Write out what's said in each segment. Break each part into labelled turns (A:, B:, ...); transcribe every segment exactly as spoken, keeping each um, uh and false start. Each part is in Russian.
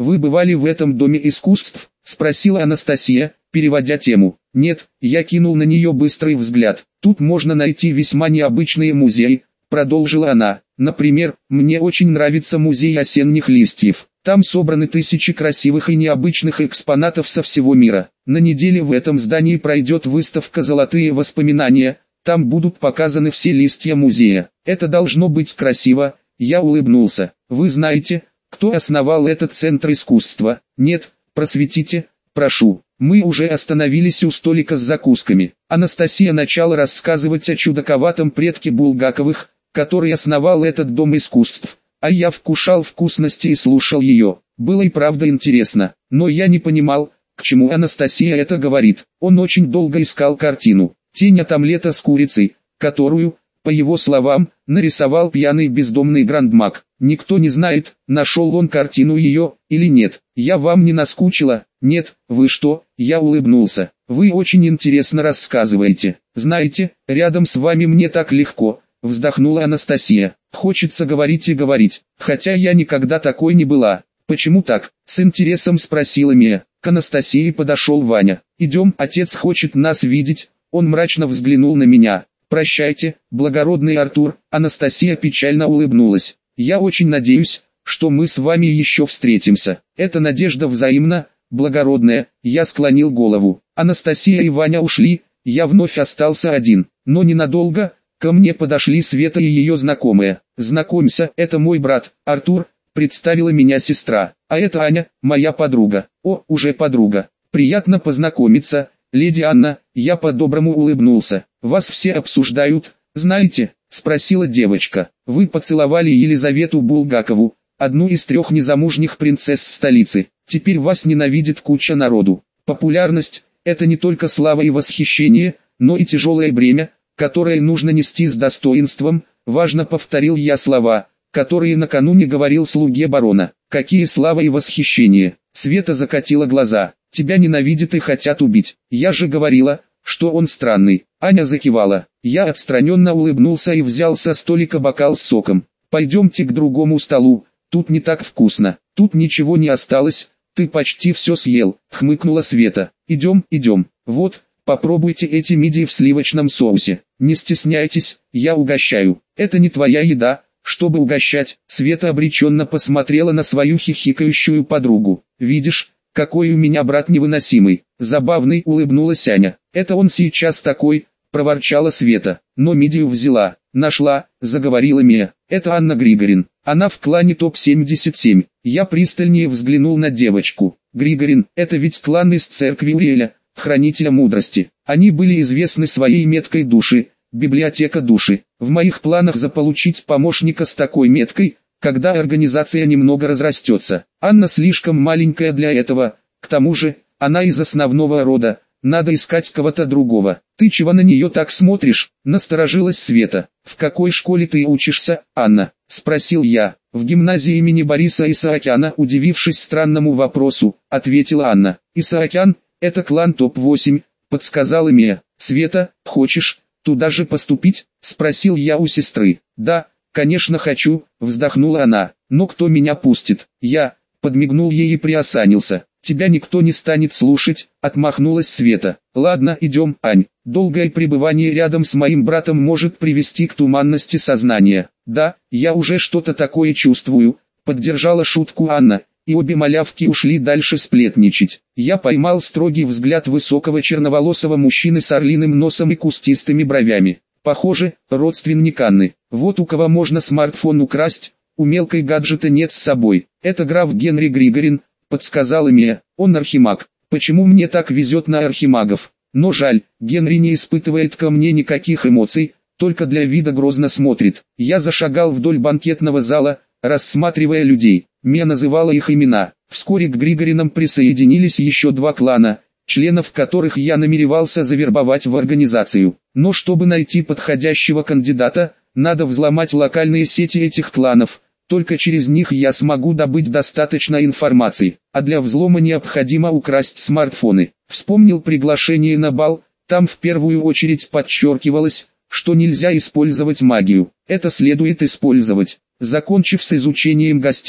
A: Вы бывали в этом доме искусств? Спросила Анастасия, переводя тему. Нет, я кинул на нее быстрый взгляд. Тут можно найти весьма необычные музеи, продолжила она. Например, мне очень нравится музей осенних листьев. Там собраны тысячи красивых и необычных экспонатов со всего мира. На неделе в этом здании пройдет выставка «Золотые воспоминания», там будут показаны все листья музея. Это должно быть красиво, я улыбнулся. Вы знаете, кто основал этот центр искусства? Нет, просветите, прошу. Мы уже остановились у столика с закусками. Анастасия начала рассказывать о чудаковатом предке Булгаковых, который основал этот дом искусств. А я вкушал вкусности и слушал ее. Было и правда интересно, но я не понимал, к чему Анастасия это говорит. Он очень долго искал картину «Тень от омлета с курицей», которую, по его словам, нарисовал пьяный бездомный грандмаг. Никто не знает, нашел он картину ее или нет. Я вам не наскучила? Нет, вы что? Я улыбнулся. Вы очень интересно рассказываете. Знаете, рядом с вами мне так легко. Вздохнула Анастасия. Хочется говорить и говорить, хотя я никогда такой не была. Почему так? С интересом спросила Мия. К Анастасии подошел Ваня. Идем, отец хочет нас видеть. Он мрачно взглянул на меня. Прощайте, благородный Артур. Анастасия печально улыбнулась. Я очень надеюсь, что мы с вами еще встретимся. Эта надежда взаимна, благородная. Я склонил голову. Анастасия и Ваня ушли, я вновь остался один, но ненадолго. Ко мне подошли Света и ее знакомые. «Знакомься, это мой брат, Артур», — представила меня сестра. «А это Аня, моя подруга». «О, уже подруга. Приятно познакомиться, леди Анна», — я по-доброму улыбнулся. «Вас все обсуждают, знаете?» — спросила девочка. «Вы поцеловали Елизавету Булгакову, одну из трех незамужних принцесс столицы. Теперь вас ненавидит куча народу. Популярность — это не только слава и восхищение, но и тяжелое бремя, которое нужно нести с достоинством», важно повторил я слова, которые накануне говорил слуге барона. «Какие слава и восхищение!» Света закатила глаза. «Тебя ненавидят и хотят убить. Я же говорила, что он странный». Аня закивала. Я отстраненно улыбнулся и взял со столика бокал с соком. «Пойдемте к другому столу, тут не так вкусно. Тут ничего не осталось, ты почти все съел», хмыкнула Света. «Идем, идем. Вот, попробуйте эти мидии в сливочном соусе. Не стесняйтесь, я угощаю. Это не твоя еда, чтобы угощать». Света обреченно посмотрела на свою хихикающую подругу. «Видишь, какой у меня брат невыносимый, забавный», улыбнулась Аня. «Это он сейчас такой», проворчала Света. «Но мидию взяла, нашла», заговорила Мия. «Это Анна Григорин. Она в клане топ семьдесят семь. Я пристальнее взглянул на девочку. «Григорин, это ведь клан из церкви Уриэля, хранителя мудрости. Они были известны своей меткой души, библиотека души. В моих планах заполучить помощника с такой меткой, когда организация немного разрастется. Анна слишком маленькая для этого, к тому же, она из основного рода, надо искать кого-то другого». «Ты чего на нее так смотришь?» — насторожилась Света. «В какой школе ты учишься, Анна?» — спросил я. «В гимназии имени Бориса Исаакяна», удивившись странному вопросу, ответила Анна. «Исаакян — это клан топ восемь, подсказала Мия. «Света, хочешь туда же поступить?» — спросил я у сестры. «Да, конечно хочу», — вздохнула она. «Но кто меня пустит?» Я подмигнул ей и приосанился. «Тебя никто не станет слушать», — отмахнулась Света. «Ладно, идем, Ань. Долгое пребывание рядом с моим братом может привести к туманности сознания». «Да, я уже что-то такое чувствую», — поддержала шутку Анна, и обе малявки ушли дальше сплетничать. Я поймал строгий взгляд высокого черноволосого мужчины с орлиным носом и кустистыми бровями. Похоже, родственник Анны. Вот у кого можно смартфон украсть, у мелкой гаджета нет с собой. «Это граф Генри Григорин», — подсказала Мия. «Он архимаг. Почему мне так везет на архимагов? Но жаль, Генри не испытывает ко мне никаких эмоций, только для вида грозно смотрит». Я зашагал вдоль банкетного зала, рассматривая людей. Мия называла их имена. Вскоре к Григоринам присоединились еще два клана, членов которых я намеревался завербовать в организацию. Но чтобы найти подходящего кандидата, надо взломать локальные сети этих кланов. Только через них я смогу добыть достаточно информации, а для взлома необходимо украсть смартфоны. Вспомнил приглашение на бал, там в первую очередь подчеркивалось, что нельзя использовать магию. Это следует использовать. Закончив с изучением гостей,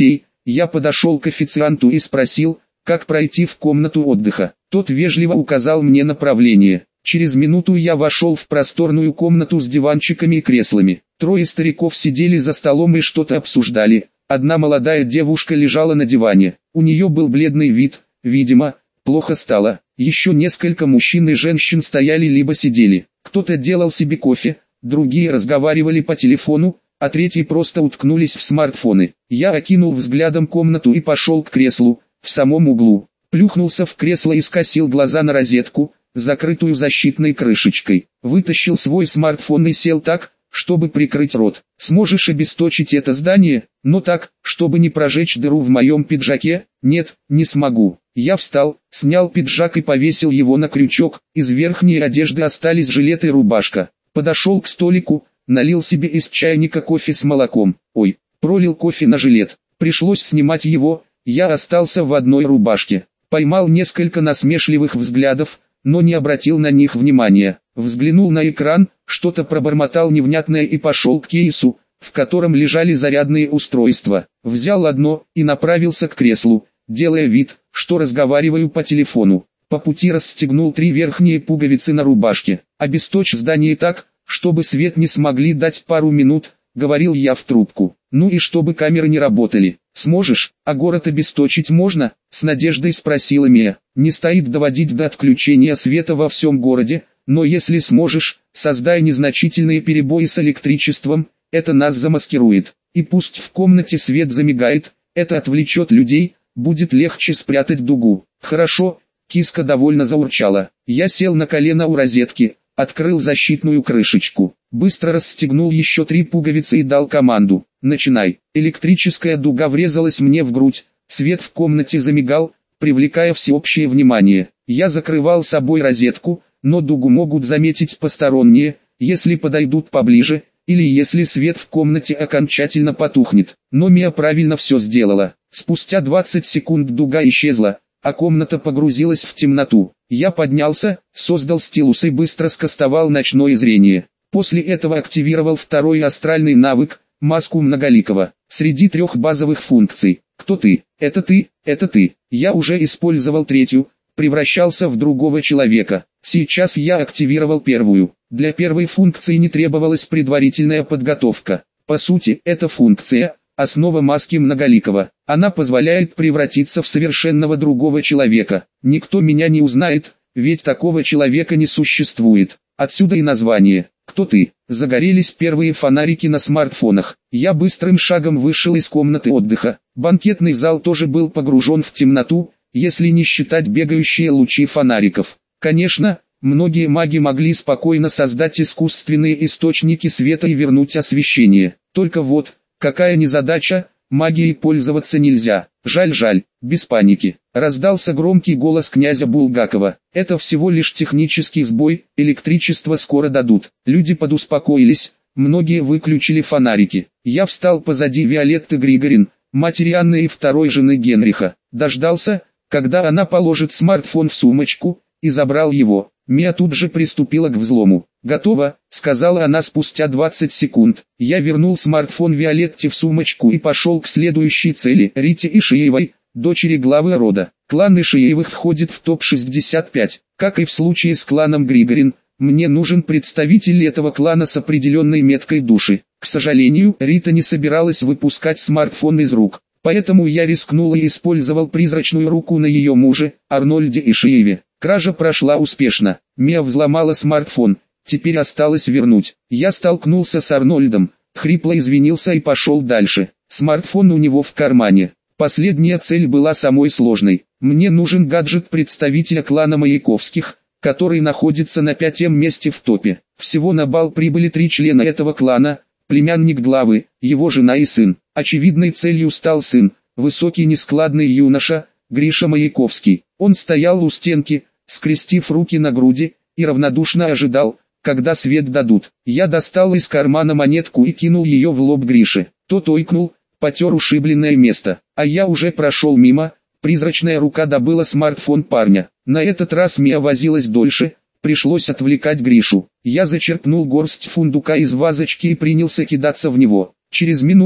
A: Я подошел к официанту и спросил, как пройти в комнату отдыха. Тот вежливо указал мне направление. Через минуту я вошел в просторную комнату с диванчиками и креслами. Трое стариков сидели за столом и что-то обсуждали. Одна молодая девушка лежала на диване. У нее был бледный вид, видимо, плохо стало. Еще несколько мужчин и женщин стояли либо сидели. Кто-то делал себе кофе, другие разговаривали по телефону, а третьи просто уткнулись в смартфоны. Я окинул взглядом комнату и пошел к креслу, в самом углу. Плюхнулся в кресло и скосил глаза на розетку, закрытую защитной крышечкой. Вытащил свой смартфон и сел так, чтобы прикрыть рот. Сможешь обесточить это здание, но так, чтобы не прожечь дыру в моем пиджаке? Нет, не смогу. Я встал, снял пиджак и повесил его на крючок. Из верхней одежды остались жилет и рубашка. Подошел к столику, налил себе из чайника кофе с молоком. Ой, пролил кофе на жилет. Пришлось снимать его, я остался в одной рубашке. Поймал несколько насмешливых взглядов, но не обратил на них внимания. Взглянул на экран, что-то пробормотал невнятное и пошел к кейсу, в котором лежали зарядные устройства. Взял одно и направился к креслу, делая вид, что разговариваю по телефону. По пути расстегнул три верхние пуговицы на рубашке. Обесточь здание так, чтобы свет не смогли дать пару минут, говорил я в трубку. Ну и чтобы камеры не работали. Сможешь, а город обесточить можно? С надеждой спросила Мия. Не стоит доводить до отключения света во всем городе, но если сможешь, создай незначительные перебои с электричеством, это нас замаскирует. И пусть в комнате свет замигает, это отвлечет людей, будет легче спрятать дугу. Хорошо, киска довольно заурчала. Я сел на колено у розетки, открыл защитную крышечку, быстро расстегнул еще три пуговицы и дал команду. Начинай. Электрическая дуга врезалась мне в грудь, свет в комнате замигал, привлекая всеобщее внимание. Я закрывал собой розетку, но дугу могут заметить посторонние, если подойдут поближе, или если свет в комнате окончательно потухнет. Но Мия правильно все сделала. Спустя двадцать секунд дуга исчезла, а комната погрузилась в темноту. Я поднялся, создал стилус и быстро скастовал ночное зрение. После этого активировал второй астральный навык, маску многоликого. Среди трех базовых функций. Кто ты? Это ты, это ты. Я уже использовал третью, превращался в другого человека. Сейчас я активировал первую. Для первой функции не требовалась предварительная подготовка. По сути, эта функция – основа маски многоликого. Она позволяет превратиться в совершенного другого человека. Никто меня не узнает, ведь такого человека не существует. Отсюда и название. Кто ты? Загорелись первые фонарики на смартфонах. Я быстрым шагом вышел из комнаты отдыха. Банкетный зал тоже был погружен в темноту, если не считать бегающие лучи фонариков. Конечно, многие маги могли спокойно создать искусственные источники света и вернуть освещение. Только вот, какая незадача, магией пользоваться нельзя. Жаль-жаль, без паники. Раздался громкий голос князя Булгакова. Это всего лишь технический сбой, электричество скоро дадут. Люди подуспокоились, многие выключили фонарики. Я встал позади Виолетты Григорин, матери Анны и второй жены Генриха. Дождался, когда она положит смартфон в сумочку, и забрал его. Мия тут же приступила к взлому. «Готово», — сказала она спустя двадцать секунд. Я вернул смартфон Виолетте в сумочку и пошел к следующей цели. Рите Ишиевой, дочери главы рода. Клан Ишиевых входит в топ шестьдесят пять. Как и в случае с кланом Григорин, мне нужен представитель этого клана с определенной меткой души. К сожалению, Рита не собиралась выпускать смартфон из рук. Поэтому я рискнул и использовал призрачную руку на ее муже, Арнольде Ишиеве. Кража прошла успешно. Мия взломала смартфон, теперь осталось вернуть. Я столкнулся с Арнольдом, хрипло извинился и пошел дальше. Смартфон у него в кармане. Последняя цель была самой сложной. Мне нужен гаджет представителя клана Маяковских, который находится на пятом месте в топе. Всего на бал прибыли три члена этого клана, племянник главы, его жена и сын. Очевидной целью стал сын, высокий нескладный юноша, Гриша Маяковский. Он стоял у стенки, скрестив руки на груди, и равнодушно ожидал, когда свет дадут. Я достал из кармана монетку и кинул ее в лоб Грише. Тот ойкнул, потер ушибленное место. А я уже прошел мимо, призрачная рука добыла смартфон парня. На этот раз Мия возилась дольше, пришлось отвлекать Гришу. Я зачерпнул горсть фундука из вазочки и принялся кидаться в него. Через минуту,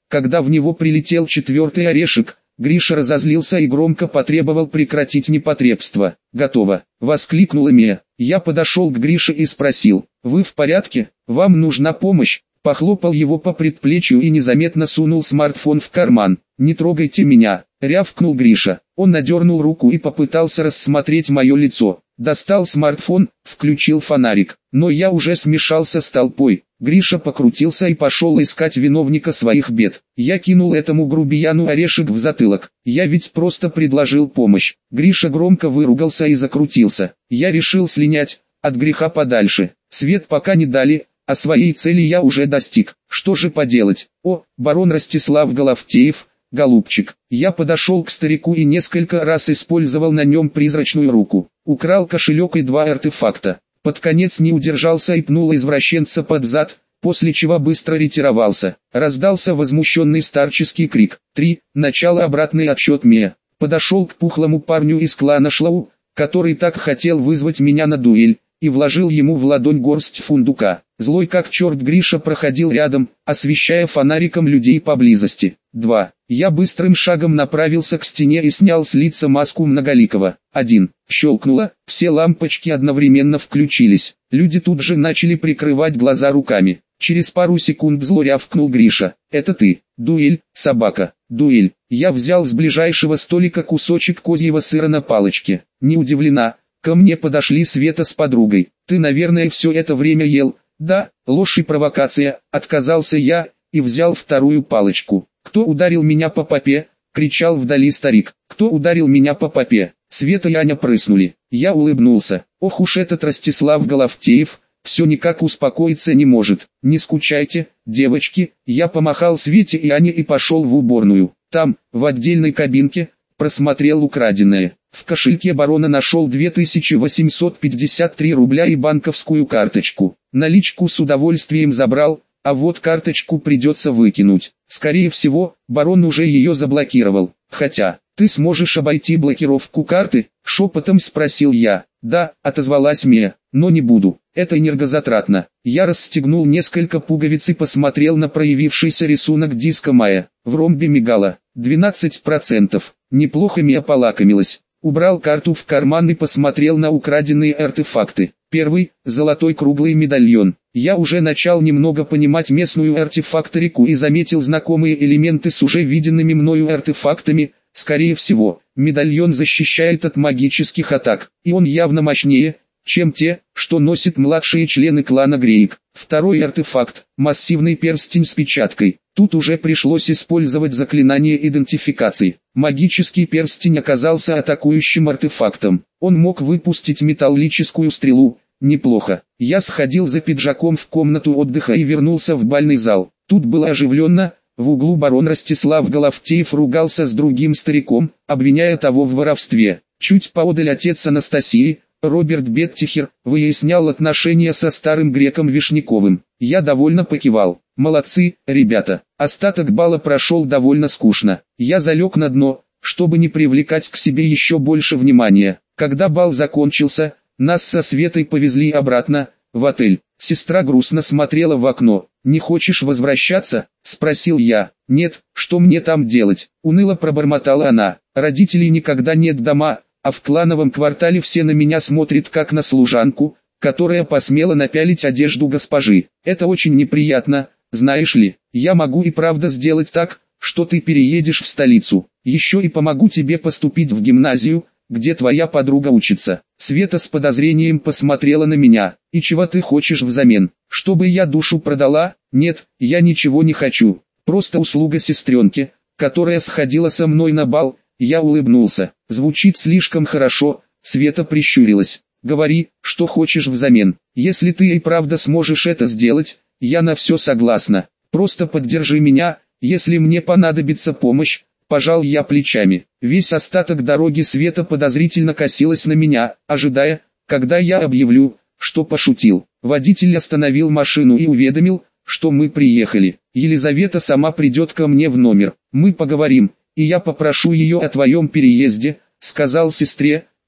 A: Когда в него прилетел четвертый орешек, Гриша разозлился и громко потребовал прекратить непотребство. «Готово!» — воскликнула Мия. Я подошел к Грише и спросил: «Вы в порядке? Вам нужна помощь?» Похлопал его по предплечью и незаметно сунул смартфон в карман. «Не трогайте меня!» — рявкнул Гриша. Он надернул руку и попытался рассмотреть мое лицо. Достал смартфон, включил фонарик, но я уже смешался с толпой. Гриша покрутился и пошел искать виновника своих бед. Я кинул этому грубияну орешек в затылок. Я ведь просто предложил помощь. Гриша громко выругался и закрутился. Я решил слинять от греха подальше. Свет пока не дали, а своей цели я уже достиг. Что же поделать? О, барон Ростислав Головтеев, голубчик. Я подошел к старику и несколько раз использовал на нем призрачную руку. Украл кошелек и два артефакта. Под конец не удержался и пнул извращенца под зад, после чего быстро ретировался. Раздался возмущенный старческий крик. Три. Начало обратный отсчет Мия. Подошел к пухлому парню из клана Шлау, который так хотел вызвать меня на дуэль, и вложил ему в ладонь горсть фундука. Злой как черт Гриша проходил рядом, освещая фонариком людей поблизости. Два. Я быстрым шагом направился к стене и снял с лица маску многоликого. Один. Щелкнуло, все лампочки одновременно включились. Люди тут же начали прикрывать глаза руками. Через пару секунд зло рявкнул Гриша. «Это ты, дуэль, собака, дуэль». Я взял с ближайшего столика кусочек козьего сыра на палочке. Не удивлена. Ко мне подошли Света с подругой. «Ты, наверное, все это время ел?» «Да, ложь и провокация», — отказался я, и взял вторую палочку. «Кто ударил меня по попе?» — кричал вдали старик. «Кто ударил меня по попе?» Света и Аня прыснули. Я улыбнулся. Ох уж этот Ростислав Головтеев, все никак успокоиться не может. «Не скучайте, девочки», я помахал Свете и Ане и пошел в уборную. Там, в отдельной кабинке, просмотрел украденное. В кошельке барона нашел две тысячи восемьсот пятьдесят три рубля и банковскую карточку. Наличку с удовольствием забрал, а вот карточку придется выкинуть. Скорее всего, барон уже ее заблокировал. Хотя, ты сможешь обойти блокировку карты? Шепотом спросил я. Да, отозвалась Мия, но не буду. Это энергозатратно. Я расстегнул несколько пуговиц и посмотрел на проявившийся рисунок диска Майя. В ромбе мигало двенадцать процентов. Неплохо Мия полакомилась. Убрал карту в карман и посмотрел на украденные артефакты. Первый – золотой круглый медальон. Я уже начал немного понимать местную артефакторику и заметил знакомые элементы с уже виденными мною артефактами. Скорее всего, медальон защищает от магических атак, и он явно мощнее, чем те, что носят младшие члены клана Греек. Второй артефакт – массивный перстень с печаткой. Тут уже пришлось использовать заклинание идентификации. Магический перстень оказался атакующим артефактом. Он мог выпустить металлическую стрелу. Неплохо. Я сходил за пиджаком в комнату отдыха и вернулся в бальный зал. Тут было оживленно. В углу барон Ростислав Головтеев ругался с другим стариком, обвиняя того в воровстве. Чуть поодаль отец Анастасии, Роберт Беттихер, выяснял отношения со старым греком Вишняковым. Я довольно покивал. Молодцы, ребята. Остаток бала прошел довольно скучно. Я залег на дно, чтобы не привлекать к себе еще больше внимания. Когда бал закончился, нас со Светой повезли обратно, в отель. Сестра грустно смотрела в окно. «Не хочешь возвращаться?» – спросил я. «Нет, что мне там делать?» – уныло пробормотала она. «Родителей никогда нет дома, а в клановом квартале все на меня смотрят как на служанку, которая посмела напялить одежду госпожи. Это очень неприятно, знаешь ли. Я могу и правда сделать так, что ты переедешь в столицу. Еще и помогу тебе поступить в гимназию, где твоя подруга учится». Света с подозрением посмотрела на меня. «И чего ты хочешь взамен? Чтобы я душу продала?» «Нет, я ничего не хочу. Просто услуга сестренке, которая сходила со мной на бал». Я улыбнулся. «Звучит слишком хорошо». Света прищурилась. «Говори, что хочешь взамен. Если ты и правда сможешь это сделать, я на все согласна. Просто поддержи меня, если мне понадобится помощь». Пожал я плечами. Весь остаток дороги Света подозрительно косилась на меня, ожидая, когда я объявлю, что пошутил. Водитель остановил машину и уведомил, что мы приехали. Елизавета сама придет ко мне в номер. Мы поговорим, и я попрошу ее о твоем переезде, сказал сестре,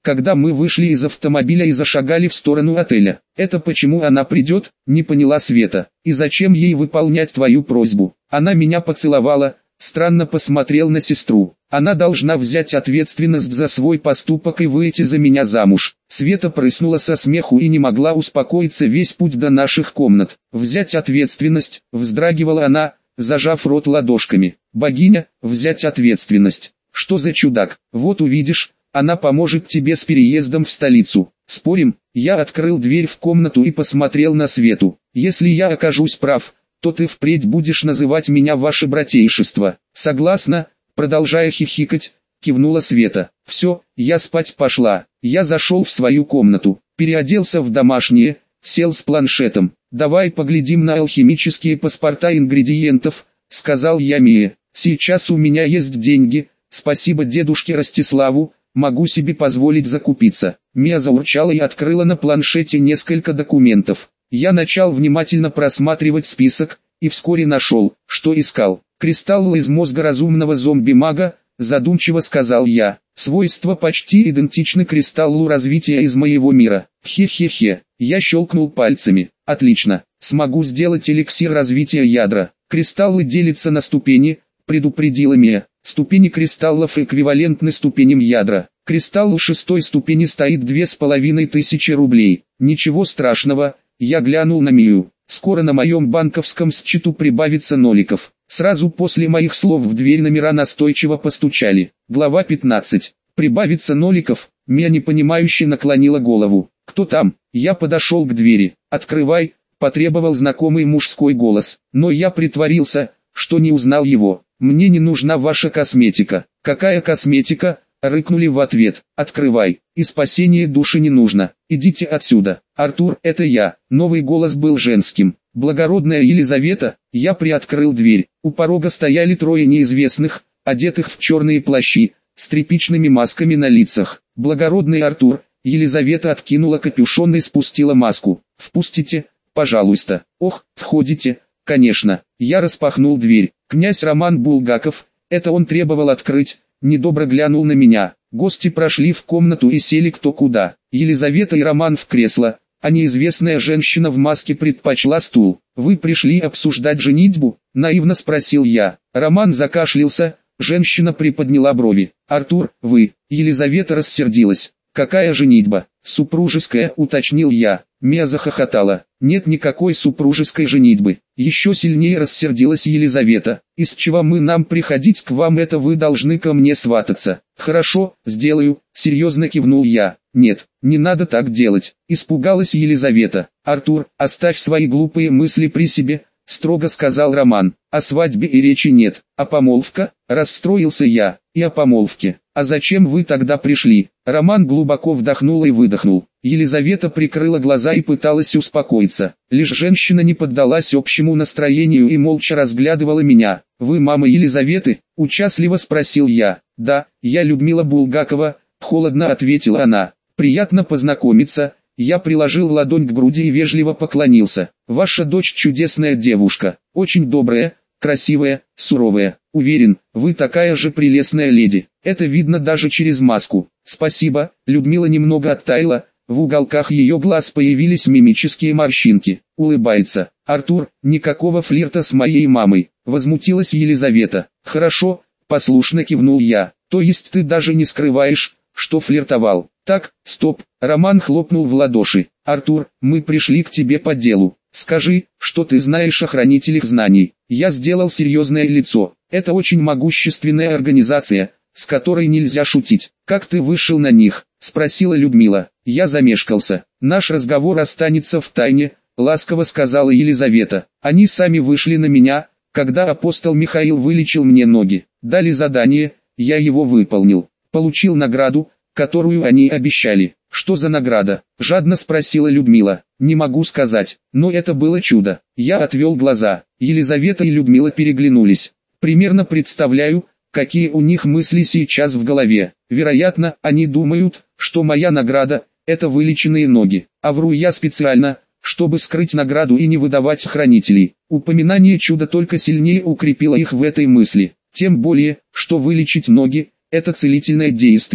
A: когда мы вышли из автомобиля и зашагали в сторону отеля. Это почему она придет, не поняла Света. И зачем ей выполнять твою просьбу? Она меня поцеловала, странно посмотрел на сестру. Она должна взять ответственность за свой поступок и выйти за меня замуж. Света прыснула со смеху и не могла успокоиться весь путь до наших комнат. Взять ответственность, вздрагивала она, зажав рот ладошками. Богиня, взять ответственность. Что за чудак? Вот увидишь, она поможет тебе с переездом в столицу. Спорим? Я открыл дверь в комнату и посмотрел на Свету. Если я окажусь прав, то ты впредь будешь называть меня ваше братейшество. Согласна? Продолжая хихикать, кивнула Света. Все, я спать пошла. Я зашел в свою комнату, переоделся в домашнее, сел с планшетом. Давай поглядим на алхимические паспорта ингредиентов, сказал я Мие. Сейчас у меня есть деньги, спасибо дедушке Ростиславу, могу себе позволить закупиться. Мия заурчала и открыла на планшете несколько документов. Я начал внимательно просматривать список, и вскоре нашел, что искал. Кристалл из мозга разумного зомби-мага, задумчиво сказал я. Свойства почти идентичны кристаллу развития из моего мира. Хе-хе-хе, я щелкнул пальцами. Отлично, смогу сделать эликсир развития ядра. Кристаллы делятся на ступени, предупредила Мия. Ступени кристаллов эквивалентны ступеням ядра. Кристалл шестой ступени стоит две с половиной тысячи рублей. Ничего страшного, я глянул на Мию. Скоро на моем банковском счету прибавится ноликов. Сразу после моих слов в дверь номера настойчиво постучали. Глава пятнадцать. Прибавится ноликов. Мия непонимающе наклонила голову. Кто там? Я подошел к двери. Открывай, потребовал знакомый мужской голос. Но я притворился, что не узнал его. Мне не нужна ваша косметика. Какая косметика? Рыкнули в ответ. Открывай. И спасение души не нужно. Идите отсюда. Артур, это я. Новый голос был женским. Благородная Елизавета. Я приоткрыл дверь. У порога стояли трое неизвестных, одетых в черные плащи, с тряпичными масками на лицах. Благородный Артур. Елизавета откинула капюшон и спустила маску. Впустите, пожалуйста. Ох, входите. Конечно. Я распахнул дверь. Князь Роман Булгаков. Это он требовал открыть. Недобро глянул на меня. Гости прошли в комнату и сели кто куда. Елизавета и Роман в кресло, а неизвестная женщина в маске предпочла стул. «Вы пришли обсуждать женитьбу?» – наивно спросил я. Роман закашлялся, женщина приподняла брови. «Артур, вы?» Елизавета рассердилась. «Какая женитьба?» «Супружеская», – уточнил я. Мия захохотала. «Нет никакой супружеской женитьбы». Еще сильнее рассердилась Елизавета. «Из чего мы нам приходить к вам, это вы должны ко мне свататься». «Хорошо, сделаю», — серьезно кивнул я. «Нет, не надо так делать», — испугалась Елизавета. «Артур, оставь свои глупые мысли при себе», — строго сказал Роман. «О свадьбе и речи нет. А помолвка?» — расстроился я. «И о помолвке. А зачем вы тогда пришли?» Роман глубоко вдохнул и выдохнул. Елизавета прикрыла глаза и пыталась успокоиться. Лишь женщина не поддалась общему настроению и молча разглядывала меня. «Вы мама Елизаветы?» – участливо спросил я. «Да, я Людмила Булгакова», – холодно ответила она. «Приятно познакомиться». Я приложил ладонь к груди и вежливо поклонился. «Ваша дочь чудесная девушка, очень добрая, красивая, суровая. Уверен, вы такая же прелестная леди. Это видно даже через маску». «Спасибо». Людмила немного оттаяла, в уголках ее глаз появились мимические морщинки. Улыбается. «Артур, никакого флирта с моей мамой», — возмутилась Елизавета. «Хорошо», — послушно кивнул я. «То есть ты даже не скрываешь, что флиртовал?» «Так, стоп», — Роман хлопнул в ладоши. «Артур, мы пришли к тебе по делу. Скажи, что ты знаешь о хранителях знаний». Я сделал серьезное лицо. «Это очень могущественная организация, с которой нельзя шутить. Как ты вышел на них?» — спросила Людмила. Я замешкался. «Наш разговор останется в тайне», — ласково сказала Елизавета. «Они сами вышли на меня, когда апостол Михаил вылечил мне ноги. Дали задание, я его выполнил. Получил награду, которую они обещали». «Что за награда?» — жадно спросила Людмила. «Не могу сказать, но это было чудо». Я отвел глаза. Елизавета и Людмила переглянулись. Примерно представляю, какие у них мысли сейчас в голове. Вероятно, они думают, что моя награда – это вылеченные ноги. А вру я специально, чтобы скрыть награду и не выдавать хранителей. Упоминание чуда только сильнее укрепило их в этой мысли. Тем более, что вылечить ноги – это целительное действие.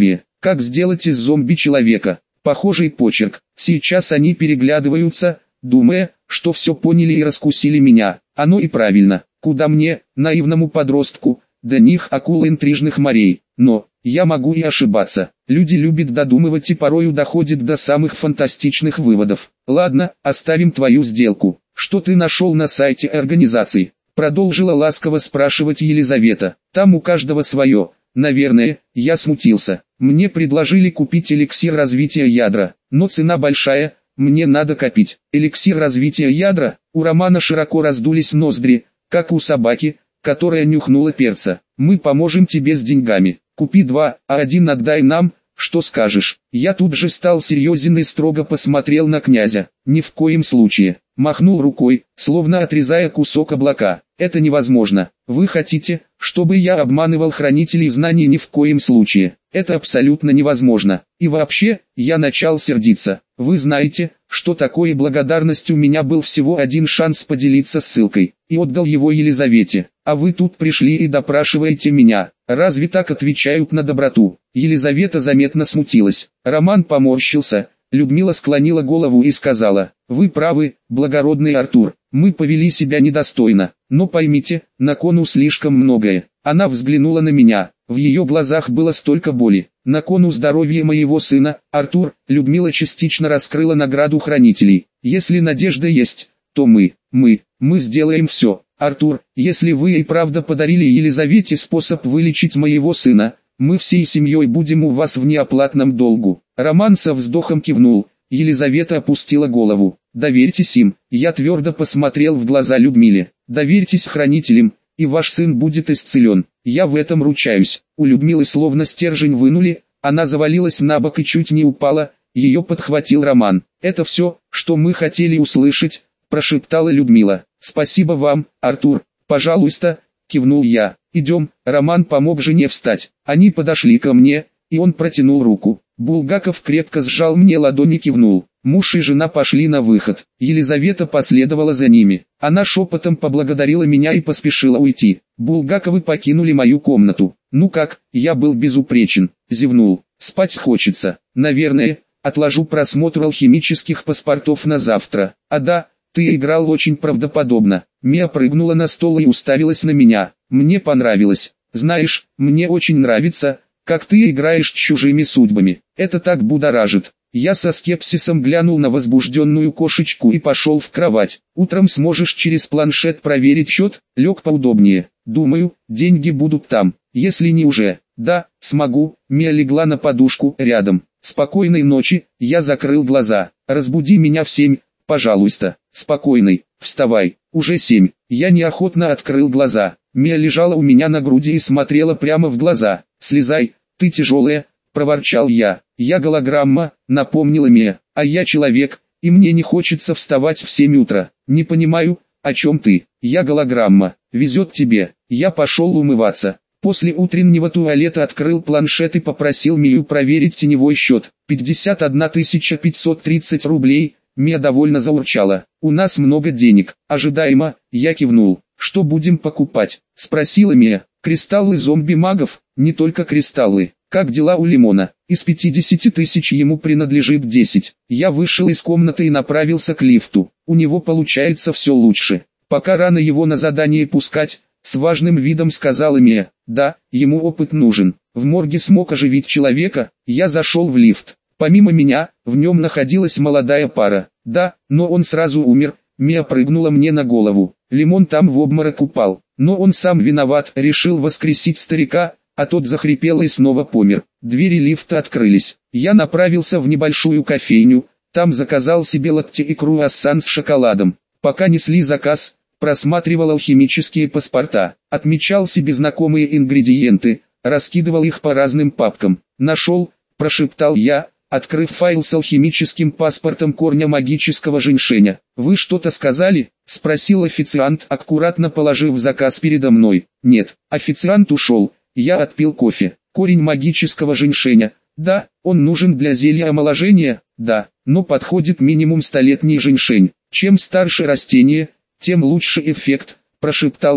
A: Как сделать из зомби человека? Похожий почерк. Сейчас они переглядываются, думая, что все поняли и раскусили меня. Оно и правильно. Куда мне, наивному подростку, до них акул интрижных морей. Но, я могу и ошибаться. Люди любят додумывать и порою доходят до самых фантастичных выводов. Ладно, оставим твою сделку. Что ты нашел на сайте организации? Продолжила ласково спрашивать Елизавета. Там у каждого свое. Наверное, я смутился. Мне предложили купить эликсир развития ядра, но цена большая, мне надо копить. Эликсир развития ядра? У Романа широко раздулись ноздри, как у собаки, которая нюхнула перца. Мы поможем тебе с деньгами. Купи два, а один отдай нам, что скажешь. Я тут же стал серьезен и строго посмотрел на князя. Ни в коем случае. Махнул рукой, словно отрезая кусок облака. Это невозможно. Вы хотите, чтобы я обманывал хранителей знаний? Ни в коем случае. Это абсолютно невозможно. И вообще, я начал сердиться. Вы знаете, что такое благодарность? У меня был всего один шанс поделиться ссылкой, и отдал его Елизавете. А вы тут пришли и допрашиваете меня. Разве так отвечают на доброту? Елизавета заметно смутилась. Роман поморщился. Людмила склонила голову и сказала: «Вы правы, благородный Артур, мы повели себя недостойно, но поймите, на кону слишком многое». Она взглянула на меня, в ее глазах было столько боли. «На кону здоровье моего сына, Артур». Людмила частично раскрыла награду хранителей. «Если надежда есть, то мы, мы, мы сделаем все. Артур, если вы и правда подарили Елизавете способ вылечить моего сына, мы всей семьей будем у вас в неоплатном долгу». Роман со вздохом кивнул. Елизавета опустила голову. «Доверьтесь им». Я твердо посмотрел в глаза Людмиле. «Доверьтесь хранителям, и ваш сын будет исцелен. Я в этом ручаюсь». У Людмилы словно стержень вынули, она завалилась на бок и чуть не упала. Ее подхватил Роман. «Это все, что мы хотели услышать», – прошептала Людмила. «Спасибо вам, Артур». «Пожалуйста», – кивнул я. «Идем». Роман помог жене встать. Они подошли ко мне, и он протянул руку. Булгаков крепко сжал мне ладони и кивнул. Муж и жена пошли на выход. Елизавета последовала за ними. Она шепотом поблагодарила меня и поспешила уйти. Булгаковы покинули мою комнату. «Ну как, я был безупречен», – зевнул. «Спать хочется. Наверное, отложу просмотр алхимических паспортов на завтра. А да, ты играл очень правдоподобно». Мия прыгнула на стол и уставилась на меня. «Мне понравилось. Знаешь, мне очень нравится, как ты играешь чужими судьбами. Это так будоражит». Я со скепсисом глянул на возбужденную кошечку и пошел в кровать. «Утром сможешь через планшет проверить счет?» Лег поудобнее. «Думаю, деньги будут там, если не уже». «Да, смогу». Мия легла на подушку рядом. «Спокойной ночи». Я закрыл глаза. «Разбуди меня в семь, пожалуйста». «Спокойной. Вставай». «Уже семь». Я неохотно открыл глаза. Мия лежала у меня на груди и смотрела прямо в глаза. «Слезай, ты тяжелая», – проворчал я. «Я голограмма», – напомнила Мия. «А я человек, и мне не хочется вставать в семь утра». «Не понимаю, о чем ты?» «Я голограмма. Везет тебе». Я пошел умываться. После утреннего туалета открыл планшет и попросил Мию проверить теневой счет. пятьдесят одна тысяча пятьсот тридцать рублей. Мия довольно заурчала. «У нас много денег». «Ожидаемо», я кивнул. «Что будем покупать?» – спросила Мия. «Кристаллы зомби-магов?» «Не только кристаллы. Как дела у Лимона?» «Из пятидесяти тысяч ему принадлежит десять». Я вышел из комнаты и направился к лифту. «У него получается все лучше. Пока рано его на задание пускать», – с важным видом сказала Мия. «Да, ему опыт нужен. В морге смог оживить человека». Я зашел в лифт. Помимо меня, в нем находилась молодая пара. «Да, но он сразу умер». Мия прыгнула мне на голову. «Лимон там в обморок упал. Но он сам виноват, решил воскресить старика, а тот захрипел и снова помер». Двери лифта открылись. Я направился в небольшую кофейню, там заказал себе латте и круассан с шоколадом. Пока несли заказ, просматривал алхимические паспорта, отмечал себе знакомые ингредиенты, раскидывал их по разным папкам. «Нашел», – прошептал я, открыв файл с алхимическим паспортом корня магического женьшеня. «Вы что-то сказали?» – спросил официант, аккуратно положив заказ передо мной. «Нет». Официант ушел. Я отпил кофе. «Корень магического женьшеня». «Да, он нужен для зелья омоложения». «Да, но подходит минимум столетний женьшень. Чем старше растение, тем лучше эффект», – прошептал я.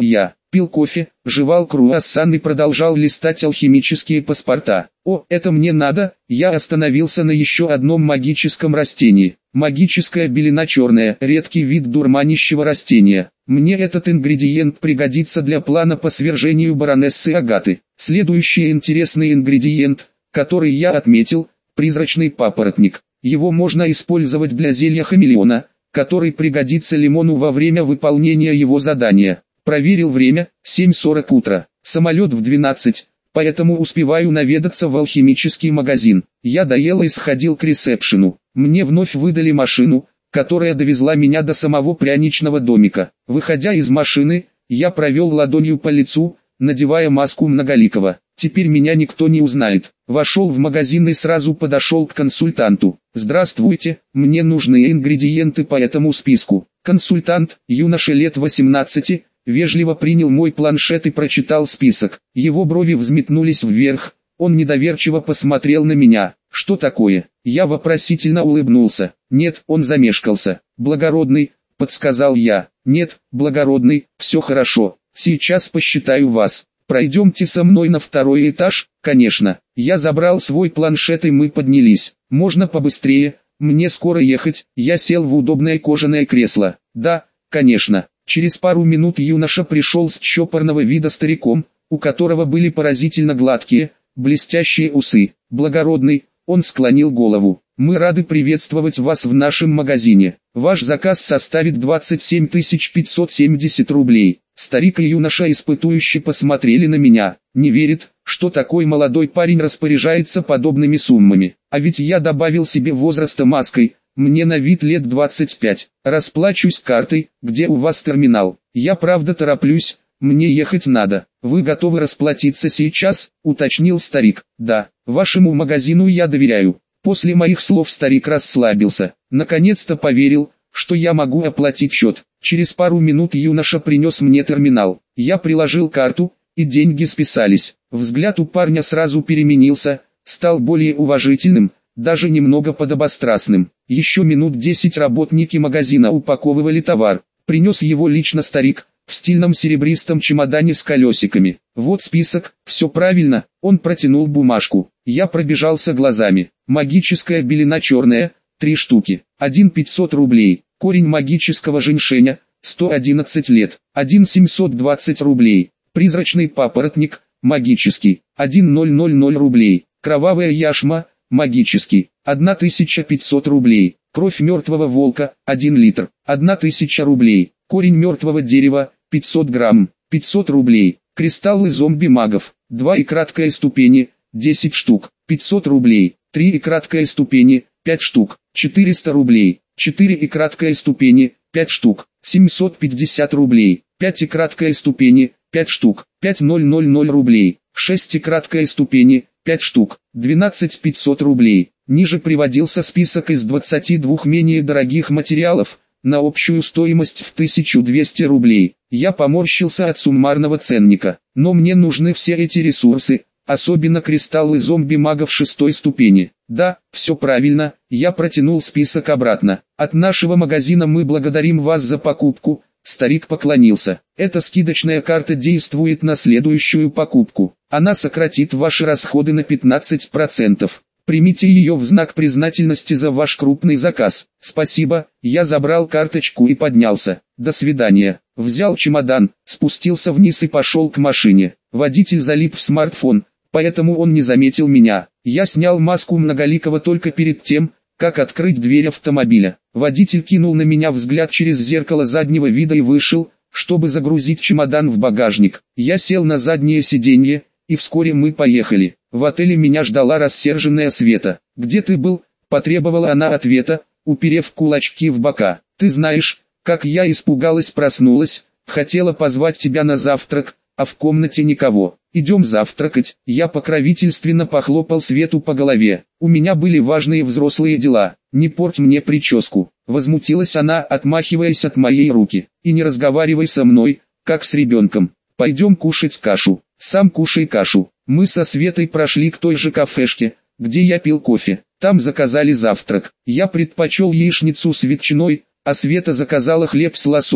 A: пил кофе, жевал круассан и продолжал листать алхимические паспорта. О, это мне надо, я остановился на еще одном магическом растении. Магическая белина черная, редкий вид дурманящего растения. Мне этот ингредиент пригодится для плана по свержению баронессы Агаты. Следующий интересный ингредиент, который я отметил, призрачный папоротник. Его можно использовать для зелья хамелеона, который пригодится Лимону во время выполнения его задания. Проверил время, семь сорок утра, самолет в двенадцать, поэтому успеваю наведаться в алхимический магазин. Я доел и сходил к ресепшену. Мне вновь выдали машину, которая довезла меня до самого пряничного домика. Выходя из машины, я провел ладонью по лицу, надевая маску многоликого. Теперь меня никто не узнает. Вошел в магазин и сразу подошел к консультанту. «Здравствуйте, мне нужны ингредиенты по этому списку». Консультант, юноша лет восемнадцати, вежливо принял мой планшет и прочитал список. Его брови взметнулись вверх, он недоверчиво посмотрел на меня. «Что такое?» Я вопросительно улыбнулся. «Нет», он замешкался. «Благородный», подсказал я. «Нет, благородный, все хорошо, сейчас посчитаю вас. Пройдемте со мной на второй этаж». «Конечно». Я забрал свой планшет и мы поднялись. «Можно побыстрее, мне скоро ехать». Я сел в удобное кожаное кресло. «Да, конечно». Через пару минут юноша пришел с чопорного вида стариком, у которого были поразительно гладкие, блестящие усы. «Благородный», он склонил голову. «Мы рады приветствовать вас в нашем магазине. Ваш заказ составит двадцать семь тысяч пятьсот семьдесят рублей». Старик и юноша испытующе посмотрели на меня. Не верит, что такой молодой парень распоряжается подобными суммами. А ведь я добавил себе возраста маской, мне на вид лет двадцать пять. Расплачусь картой, где у вас терминал? Я правда тороплюсь, мне ехать надо. Вы готовы расплатиться сейчас? Уточнил старик. Да, вашему магазину я доверяю. После моих слов старик расслабился. Наконец-то поверил, что я могу оплатить счет. Через пару минут юноша принес мне терминал. Я приложил карту, и деньги списались. Взгляд у парня сразу переменился, стал более уважительным, даже немного подобострастным. Еще минут десять работники магазина упаковывали товар. Принес его лично старик, в стильном серебристом чемодане с колесиками. Вот список, все правильно, он протянул бумажку. Я пробежался глазами. Магическая белина черная, три штуки, один пятьсот рублей. Корень магического женьшеня, сто одиннадцать лет, один семьсот двадцать рублей. Призрачный папоротник, магический, один тысяча рублей. Кровавая яшма, магический, тысяча пятьсот рублей. Кровь мертвого волка, один литр, тысяча рублей. Корень мертвого дерева, пятьсот грамм, пятьсот рублей. Кристаллы зомби-магов, два и краткая ступени, десять штук, пятьсот рублей. три и краткая ступени, пять штук, четыреста рублей. четыре и краткая ступени, пять штук, семьсот пятьдесят рублей. пять и краткая ступени, пять штук, пять тысяч рублей. шесть и краткая ступени, пять штук, двенадцать тысяч пятьсот рублей. Ниже приводился список из двадцати двух менее дорогих материалов, на общую стоимость в тысячу двести рублей. Я поморщился от суммарного ценника, но мне нужны все эти ресурсы, особенно кристаллы зомби-магов шестой ступени. Да, все правильно, я протянул список обратно. От нашего магазина мы благодарим вас за покупку. Старик поклонился. Эта скидочная карта действует на следующую покупку. Она сократит ваши расходы на пятнадцать процентов. Примите ее в знак признательности за ваш крупный заказ. Спасибо, я забрал карточку и поднялся. До свидания. Взял чемодан, спустился вниз и пошел к машине. Водитель залип в смартфон, поэтому он не заметил меня. Я снял маску многоликого только перед тем, как открыть дверь автомобиля. Водитель кинул на меня взгляд через зеркало заднего вида и вышел, чтобы загрузить чемодан в багажник. Я сел на заднее сиденье, и вскоре мы поехали. В отеле меня ждала рассерженная Света. «Где ты был?» – потребовала она ответа, уперев кулачки в бока. «Ты знаешь, как я испугалась, проснулась, хотела позвать тебя на завтрак, а в комнате никого. Идем завтракать». Я покровительственно похлопал Свету по голове. «У меня были важные взрослые дела, не порть мне прическу». Возмутилась она, отмахиваясь от моей руки. «И не разговаривай со мной, как с ребенком. Пойдем кушать кашу». «Сам кушай кашу». Мы со Светой прошли к той же кафешке, где я пил кофе. Там заказали завтрак. Я предпочел яичницу с ветчиной, а Света заказала хлеб с лососем,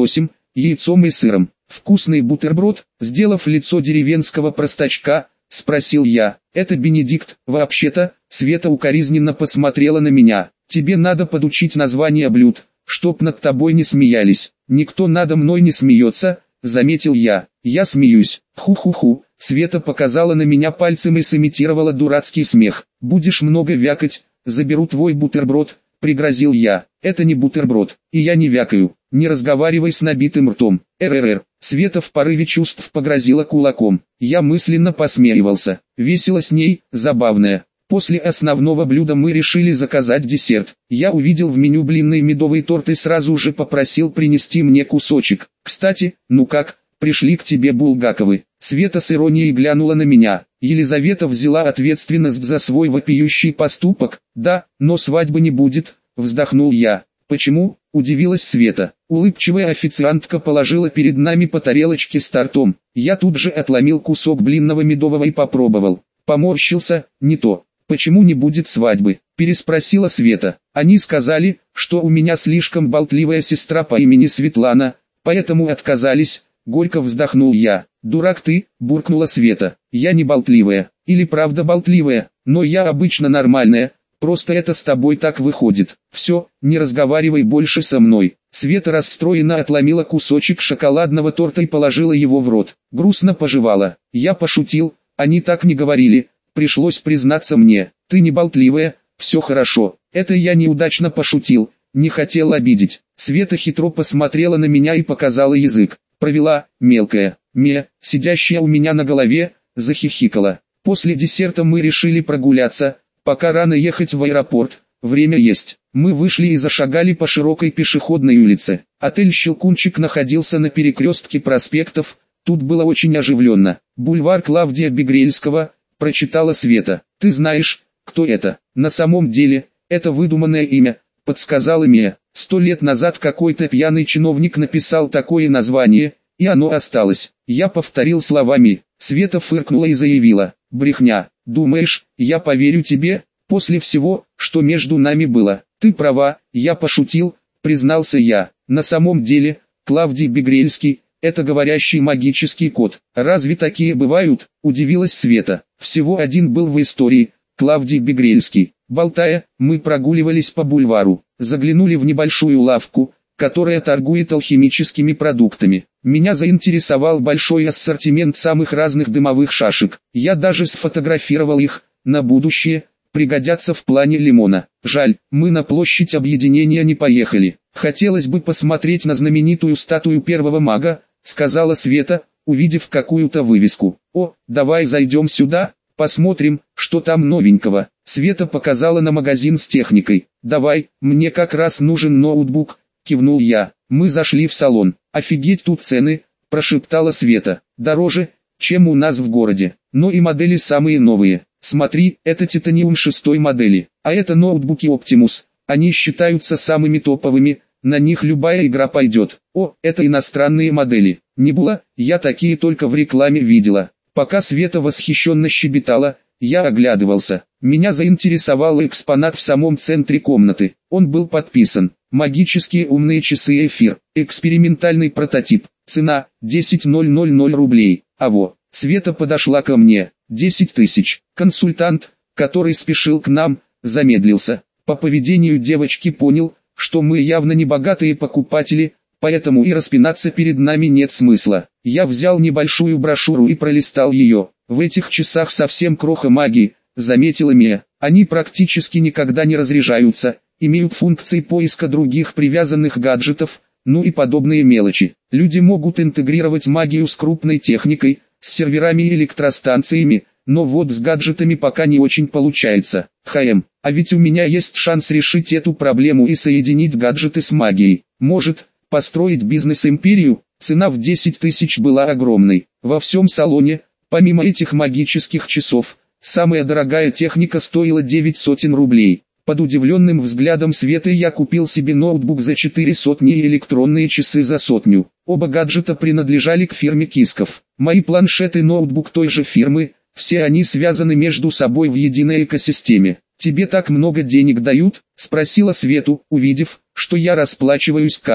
A: яйцом и сыром. Вкусный бутерброд, сделав лицо деревенского простачка, спросил я. Это Бенедикт, вообще-то. Света укоризненно посмотрела на меня. Тебе надо подучить названия блюд, чтоб над тобой не смеялись. Никто надо мной не смеется, заметил я. Я смеюсь. Ху-ху-ху. Света показала на меня пальцем и сымитировала дурацкий смех. Будешь много вякать, заберу твой бутерброд, пригрозил я. Это не бутерброд, и я не вякаю. Не разговаривай с набитым ртом. РРР. Света в порыве чувств погрозила кулаком. Я мысленно посмеивался. Весело с ней, забавная. После основного блюда мы решили заказать десерт. Я увидел в меню блинный медовый торт и сразу же попросил принести мне кусочек. Кстати, ну как, пришли к тебе Булгаковы? Света с иронией глянула на меня. Елизавета взяла ответственность за свой вопиющий поступок. Да, но свадьбы не будет, вздохнул я. Почему? Удивилась Света. Улыбчивая официантка положила перед нами по тарелочке с тортом. Я тут же отломил кусок блинного медового и попробовал. Поморщился, не то. Почему не будет свадьбы? Переспросила Света. Они сказали, что у меня слишком болтливая сестра по имени Светлана, поэтому отказались. Горько вздохнул я. Дурак ты, буркнула Света. Я не болтливая, или правда болтливая, но я обычно нормальная. Просто это с тобой так выходит. Все, не разговаривай больше со мной. Света расстроенно отломила кусочек шоколадного торта и положила его в рот. Грустно пожевала. Я пошутил, они так не говорили. Пришлось признаться мне. Ты не болтливая, все хорошо. Это я неудачно пошутил, не хотел обидеть. Света хитро посмотрела на меня и показала язык. Провела, мелкая, ме, сидящая у меня на голове, захихикала. После десерта мы решили прогуляться. Пока рано ехать в аэропорт, время есть. Мы вышли и зашагали по широкой пешеходной улице. Отель «Щелкунчик» находился на перекрестке проспектов, тут было очень оживленно. Бульвар Клавдия Бегрельского, прочитала Света. Ты знаешь, кто это? На самом деле, это выдуманное имя, подсказала Мия. Сто лет назад какой-то пьяный чиновник написал такое название, и оно осталось. Я повторил словами. Света фыркнула и заявила. Брехня. Думаешь, я поверю тебе, после всего, что между нами было? Ты права, я пошутил, признался я. На самом деле, Клавдий Бегрельский, это говорящий магический кот. Разве такие бывают? Удивилась Света. Всего один был в истории, Клавдий Бегрельский. Болтая, мы прогуливались по бульвару, заглянули в небольшую лавку, которая торгует алхимическими продуктами. Меня заинтересовал большой ассортимент самых разных дымовых шашек. Я даже сфотографировал их, на будущее, пригодятся в плане лимона. Жаль, мы на площадь Объединения не поехали. Хотелось бы посмотреть на знаменитую статую первого мага, сказала Света, увидев какую-то вывеску. О, давай зайдем сюда, посмотрим, что там новенького. Света показала на магазин с техникой. Давай, мне как раз нужен ноутбук. Кивнул я. Мы зашли в салон. Офигеть, тут цены, прошептала Света. Дороже, чем у нас в городе. Но и модели самые новые. Смотри, это Титаниум шестой модели. А это ноутбуки Optimus. Они считаются самыми топовыми. На них любая игра пойдет. О, это иностранные модели. Не было, я такие только в рекламе видела. Пока Света восхищенно щебетала, я оглядывался. Меня заинтересовал экспонат в самом центре комнаты. Он был подписан. Магические умные часы Эфир. Экспериментальный прототип. Цена десять тысяч рублей. Аво. Света подошла ко мне. десять тысяч. Консультант, который спешил к нам, замедлился. По поведению девочки понял, что мы явно не богатые покупатели, поэтому и распинаться перед нами нет смысла. Я взял небольшую брошюру и пролистал ее. В этих часах совсем кроха магии, заметила Мия. Они практически никогда не разряжаются, имеют функции поиска других привязанных гаджетов, ну и подобные мелочи. Люди могут интегрировать магию с крупной техникой, с серверами и электростанциями, но вот с гаджетами пока не очень получается. Хм, а ведь у меня есть шанс решить эту проблему и соединить гаджеты с магией. Может, построить бизнес-империю? Цена в десять тысяч была огромной. Во всем салоне, помимо этих магических часов, самая дорогая техника стоила девять сотен рублей. Под удивленным взглядом Светы я купил себе ноутбук за четыре сотни и электронные часы за сотню. Оба гаджета принадлежали к фирме Кисков. Мои планшеты и ноутбук той же фирмы, все они связаны между собой в единой экосистеме. «Тебе так много денег дают?» – спросила Свету, увидев, что я расплачиваюсь картой.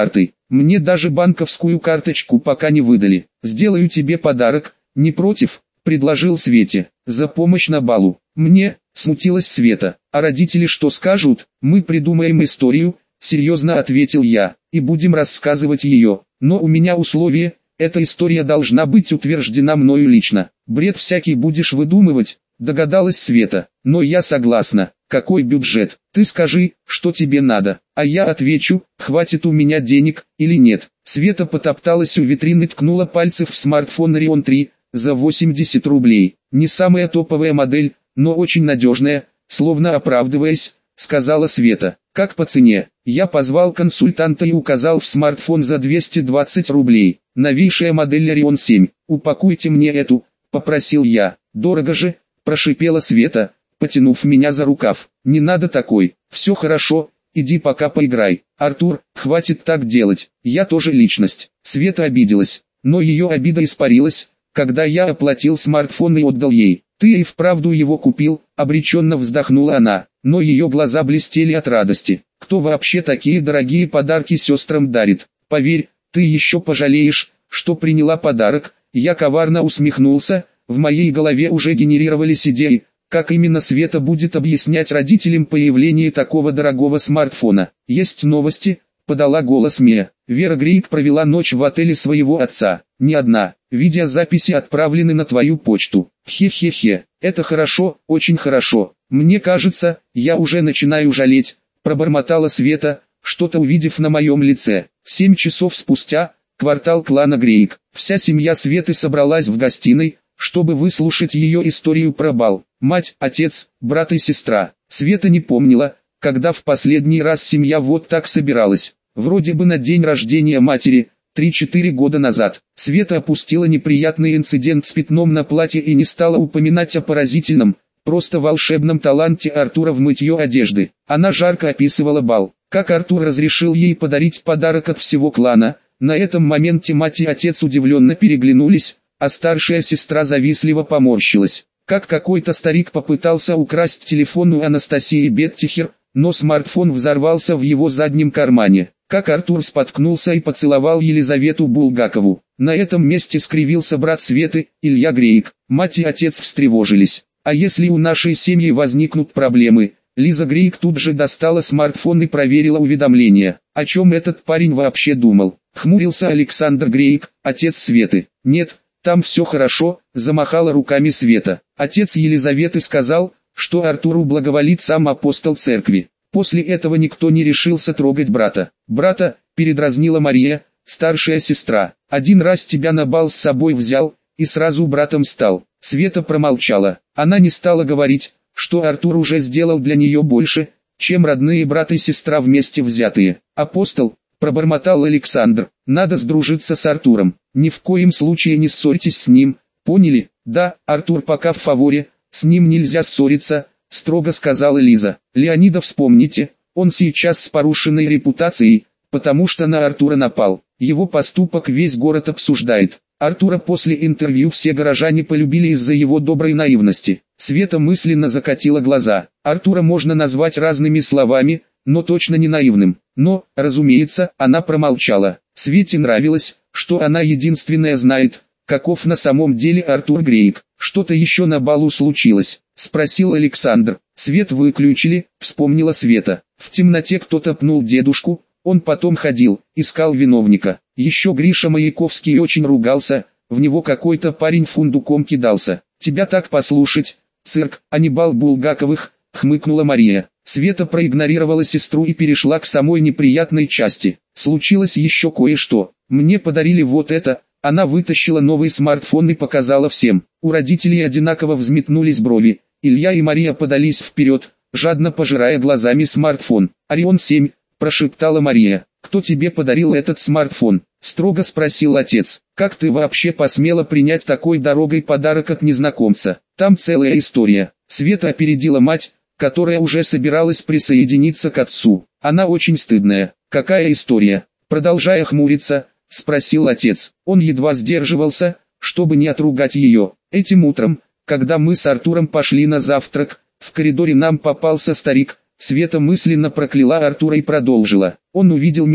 A: Мне даже банковскую карточку пока не выдали. Сделаю тебе подарок, не против?» — предложил Свете. «За помощь на балу». «Мне?» — смутилась Света. «А родители что скажут?» «Мы придумаем историю», — серьезно ответил я, — «и будем рассказывать ее. Но у меня условие, эта история должна быть утверждена мною лично. Бред всякий будешь выдумывать», — догадалась Света. «Но я согласна. Какой бюджет? Ты скажи, что тебе надо, а я отвечу, хватит у меня денег или нет». Света потопталась у витрины, ткнула пальцы в смартфон Орион три за восемьдесят рублей. «Не самая топовая модель, но очень надежная», словно оправдываясь, сказала Света. «Как по цене?» Я позвал консультанта и указал в смартфон за двести двадцать рублей. «Новейшая модель Орион семь. Упакуйте мне эту», — попросил я. «Дорого же», — прошипела Света, потянув меня за рукав. «Не надо такой, все хорошо, иди пока поиграй». «Артур, хватит так делать, я тоже личность». Света обиделась, но ее обида испарилась, когда я оплатил смартфон и отдал ей. «Ты и вправду его купил?» — обреченно вздохнула она, но ее глаза блестели от радости. «Кто вообще такие дорогие подарки сестрам дарит? Поверь, ты еще пожалеешь, что приняла подарок». Я коварно усмехнулся, в моей голове уже генерировались идеи, как именно Света будет объяснять родителям появление такого дорогого смартфона. «Есть новости», — подала голос Мия. «Вера Грейк провела ночь в отеле своего отца. Не одна. Видеозаписи отправлены на твою почту». «Хе-хе-хе, это хорошо, очень хорошо. Мне кажется, я уже начинаю жалеть», — пробормотала Света, что-то увидев на моем лице. Семь часов спустя, квартал клана Грейк. Вся семья Светы собралась в гостиной, чтобы выслушать ее историю про бал. Мать, отец, брат и сестра. Света не помнила, когда в последний раз семья вот так собиралась. Вроде бы на день рождения матери, три-четыре года назад. Света опустила неприятный инцидент с пятном на платье и не стала упоминать о поразительном, просто волшебном таланте Артура в мытье одежды. Она жарко описывала бал, как Артур разрешил ей подарить подарок от всего клана. На этом моменте мать и отец удивленно переглянулись, а старшая сестра завистливо поморщилась. Как какой-то старик попытался украсть телефон у Анастасии Беттихер, но смартфон взорвался в его заднем кармане. Как Артур споткнулся и поцеловал Елизавету Булгакову. На этом месте скривился брат Светы, Илья Грейк. Мать и отец встревожились. «А если у нашей семьи возникнут проблемы?» Лиза Грейк тут же достала смартфон и проверила уведомления. О чем этот парень вообще думал? Хмурился Александр Грейк, отец Светы. «Нет, там все хорошо», — замахала руками Света. Отец Елизаветы сказал, что Артуру благоволит сам апостол церкви. После этого никто не решился трогать брата. «Брата», — передразнила Мария, старшая сестра. «Один раз тебя на бал с собой взял, и сразу братом стал». Света промолчала. Она не стала говорить, что Артур уже сделал для нее больше, чем родные брат и сестра вместе взятые. «Апостол», — пробормотал Александр, — «надо сдружиться с Артуром. Ни в коем случае не ссорьтесь с ним, поняли?» «Да, Артур пока в фаворе, с ним нельзя ссориться», — строго сказала Лиза. «Леонида вспомните, он сейчас с порушенной репутацией, потому что на Артура напал. Его поступок весь город обсуждает. Артура после интервью все горожане полюбили из-за его доброй наивности». Света мысленно закатила глаза. Артура можно назвать разными словами, но точно не наивным. Но, разумеется, она промолчала. Свете нравилось, что она единственная знает, каков на самом деле Артур Грейк. «Что-то еще на балу случилось?» — спросил Александр. «Свет выключили», — вспомнила Света. «В темноте кто-то пнул дедушку, он потом ходил, искал виновника. Еще Гриша Маяковский очень ругался, в него какой-то парень фундуком кидался. Тебя так послушать, цирк, а не бал Булгаковых», — хмыкнула Мария. Света проигнорировала сестру и перешла к самой неприятной части. «Случилось еще кое-что. Мне подарили вот это». Она вытащила новый смартфон и показала всем. У родителей одинаково взметнулись брови. Илья и Мария подались вперед, жадно пожирая глазами смартфон. «Орион семь», — прошептала Мария. «Кто тебе подарил этот смартфон?» — строго спросил отец. «Как ты вообще посмела принять такой дорогой подарок от незнакомца? Там целая история». Света опередила мать, которая уже собиралась присоединиться к отцу. «Она очень стыдная». «Какая история?» Продолжая хмуриться, спросил отец. Он едва сдерживался, чтобы не отругать ее. «Этим утром, когда мы с Артуром пошли на завтрак, в коридоре нам попался старик». Света мысленно прокляла Артура и продолжила. «Он увидел меня,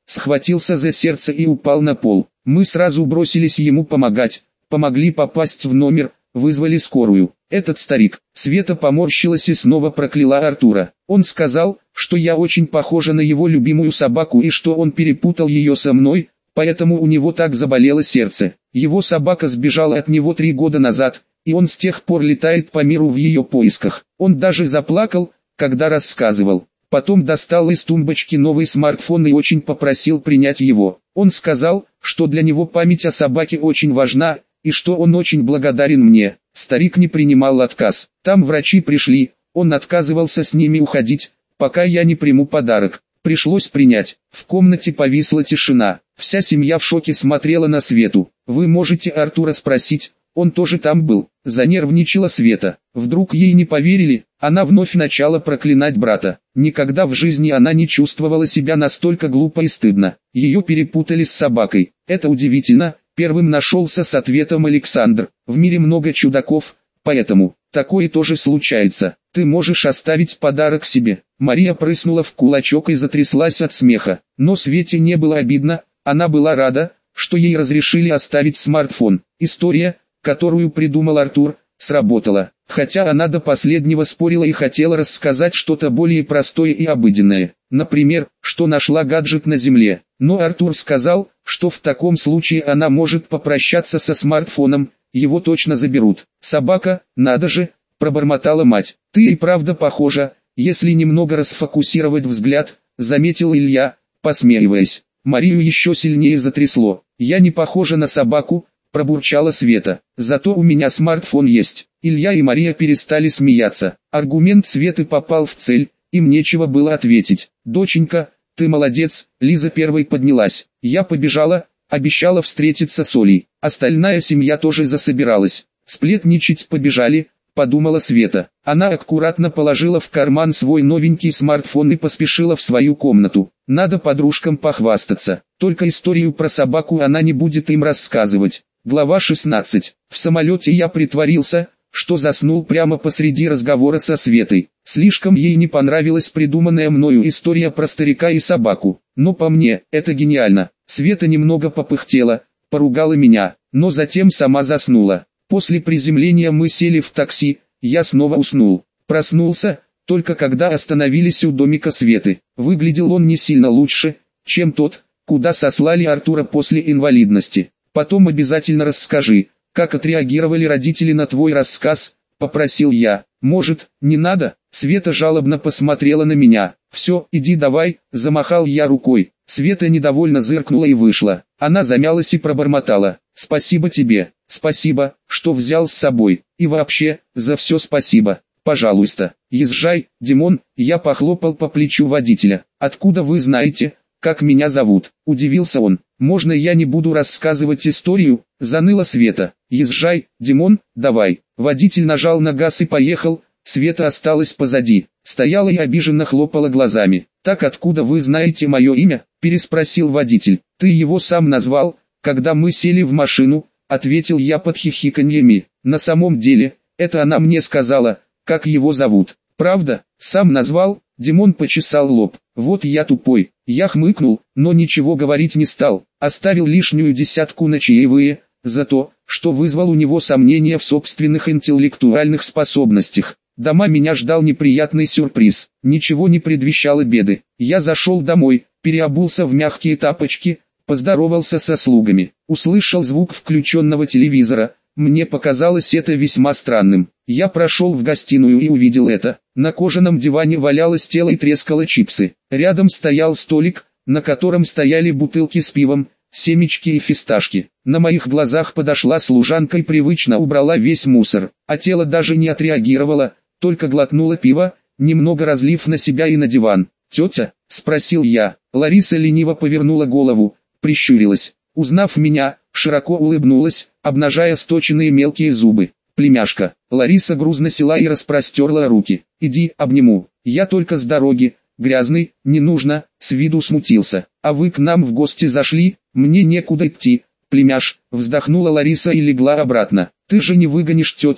A: схватился за сердце и упал на пол. Мы сразу бросились ему помогать, помогли попасть в номер, вызвали скорую. Этот старик, Света поморщилась и снова прокляла Артура. Он сказал, что я очень похожа на его любимую собаку и что он перепутал ее со мной, поэтому у него так заболело сердце. Его собака сбежала от него три года назад, и он с тех пор летает по миру в ее поисках. Он даже заплакал, когда рассказывал. Потом достал из тумбочки новый смартфон и очень попросил принять его. Он сказал, что для него память о собаке очень важна, и что он очень благодарен мне. Старик не принимал отказ. Там врачи пришли, он отказывался с ними уходить, пока я не приму подарок. Пришлось принять. В комнате повисла тишина. Вся семья в шоке смотрела на Свету. Вы можете Артура спросить, он тоже там был. Занервничала Света. Вдруг ей не поверили, она вновь начала проклинать брата. Никогда в жизни она не чувствовала себя настолько глупо и стыдно. Ее перепутали с собакой. Это удивительно. Первым нашелся с ответом Александр. В мире много чудаков, поэтому такое тоже случается. Ты можешь оставить подарок себе. Мария прыснула в кулачок и затряслась от смеха. Но Свете не было обидно, она была рада, что ей разрешили оставить смартфон. История, которую придумал Артур, сработала. Хотя она до последнего спорила и хотела рассказать что-то более простое и обыденное. Например, что нашла гаджет на земле. Но Артур сказал, что в таком случае она может попрощаться со смартфоном, его точно заберут. Собака, надо же, пробормотала мать. Ты и правда похожа, если немного расфокусировать взгляд, заметил Илья, посмеиваясь. Марию еще сильнее затрясло. Я не похожа на собаку, пробурчала Света. Зато у меня смартфон есть. Илья и Мария перестали смеяться. Аргумент Светы попал в цель, им нечего было ответить. Доченька, ты молодец, Лиза первой поднялась. Я побежала, обещала встретиться с Олей. Остальная семья тоже засобиралась. Сплетничать побежали, подумала Света. Она аккуратно положила в карман свой новенький смартфон и поспешила в свою комнату. Надо подружкам похвастаться. Только историю про собаку она не будет им рассказывать. Глава шестнадцать. В самолете я притворился, что заснул прямо посреди разговора со Светой. Слишком ей не понравилась придуманная мною история про старика и собаку. Но по мне, это гениально. Света немного попыхтела, поругала меня, но затем сама заснула. После приземления мы сели в такси, я снова уснул. Проснулся, только когда остановились у домика Светы. Выглядел он не сильно лучше, чем тот, куда сослали Артура после инвалидности. Потом обязательно расскажи, как отреагировали родители на твой рассказ, попросил я. Может, не надо? Света жалобно посмотрела на меня. Все, иди давай, замахал я рукой. Света недовольно зыркнула и вышла. Она замялась и пробормотала. Спасибо тебе, спасибо, что взял с собой. И вообще, за все спасибо. Пожалуйста, езжай, Димон. Я похлопал по плечу водителя. Откуда вы знаете, как меня зовут? Удивился он. Можно я не буду рассказывать историю? Заныла Света. Езжай, Димон, давай. Водитель нажал на газ и поехал. Света осталась позади. Стояла и обиженно хлопала глазами. Так откуда вы знаете мое имя? Переспросил водитель. Ты его сам назвал, когда мы сели в машину, ответил я под хихиканьями. На самом деле, это она мне сказала, как его зовут. Правда? Сам назвал? Димон почесал лоб. Вот я тупой. Я хмыкнул, но ничего говорить не стал. Оставил лишнюю десятку на чаевые, за то, что вызвал у него сомнения в собственных интеллектуальных способностях. Дома меня ждал неприятный сюрприз. Ничего не предвещало беды. Я зашел домой, переобулся в мягкие тапочки, поздоровался со слугами. Услышал звук включенного телевизора. Мне показалось это весьма странным. Я прошел в гостиную и увидел это. На кожаном диване валялось тело и трескало чипсы. Рядом стоял столик, на котором стояли бутылки с пивом, семечки и фисташки. На моих глазах подошла служанка и привычно убрала весь мусор. А тело даже не отреагировало, только глотнуло пиво, немного разлив на себя и на диван. «Тетя?» – спросил я. Лариса лениво повернула голову, прищурилась. Узнав меня, широко улыбнулась, обнажая сточенные мелкие зубы. «Племяшка». Лариса грузно села и распростерла руки. «Иди, обниму. Я только с дороги. Грязный, не нужно», с виду смутился. «А вы к нам в гости зашли? Мне некуда идти». «Племяш», вздохнула Лариса и легла обратно. «Ты же не выгонишь тетю?»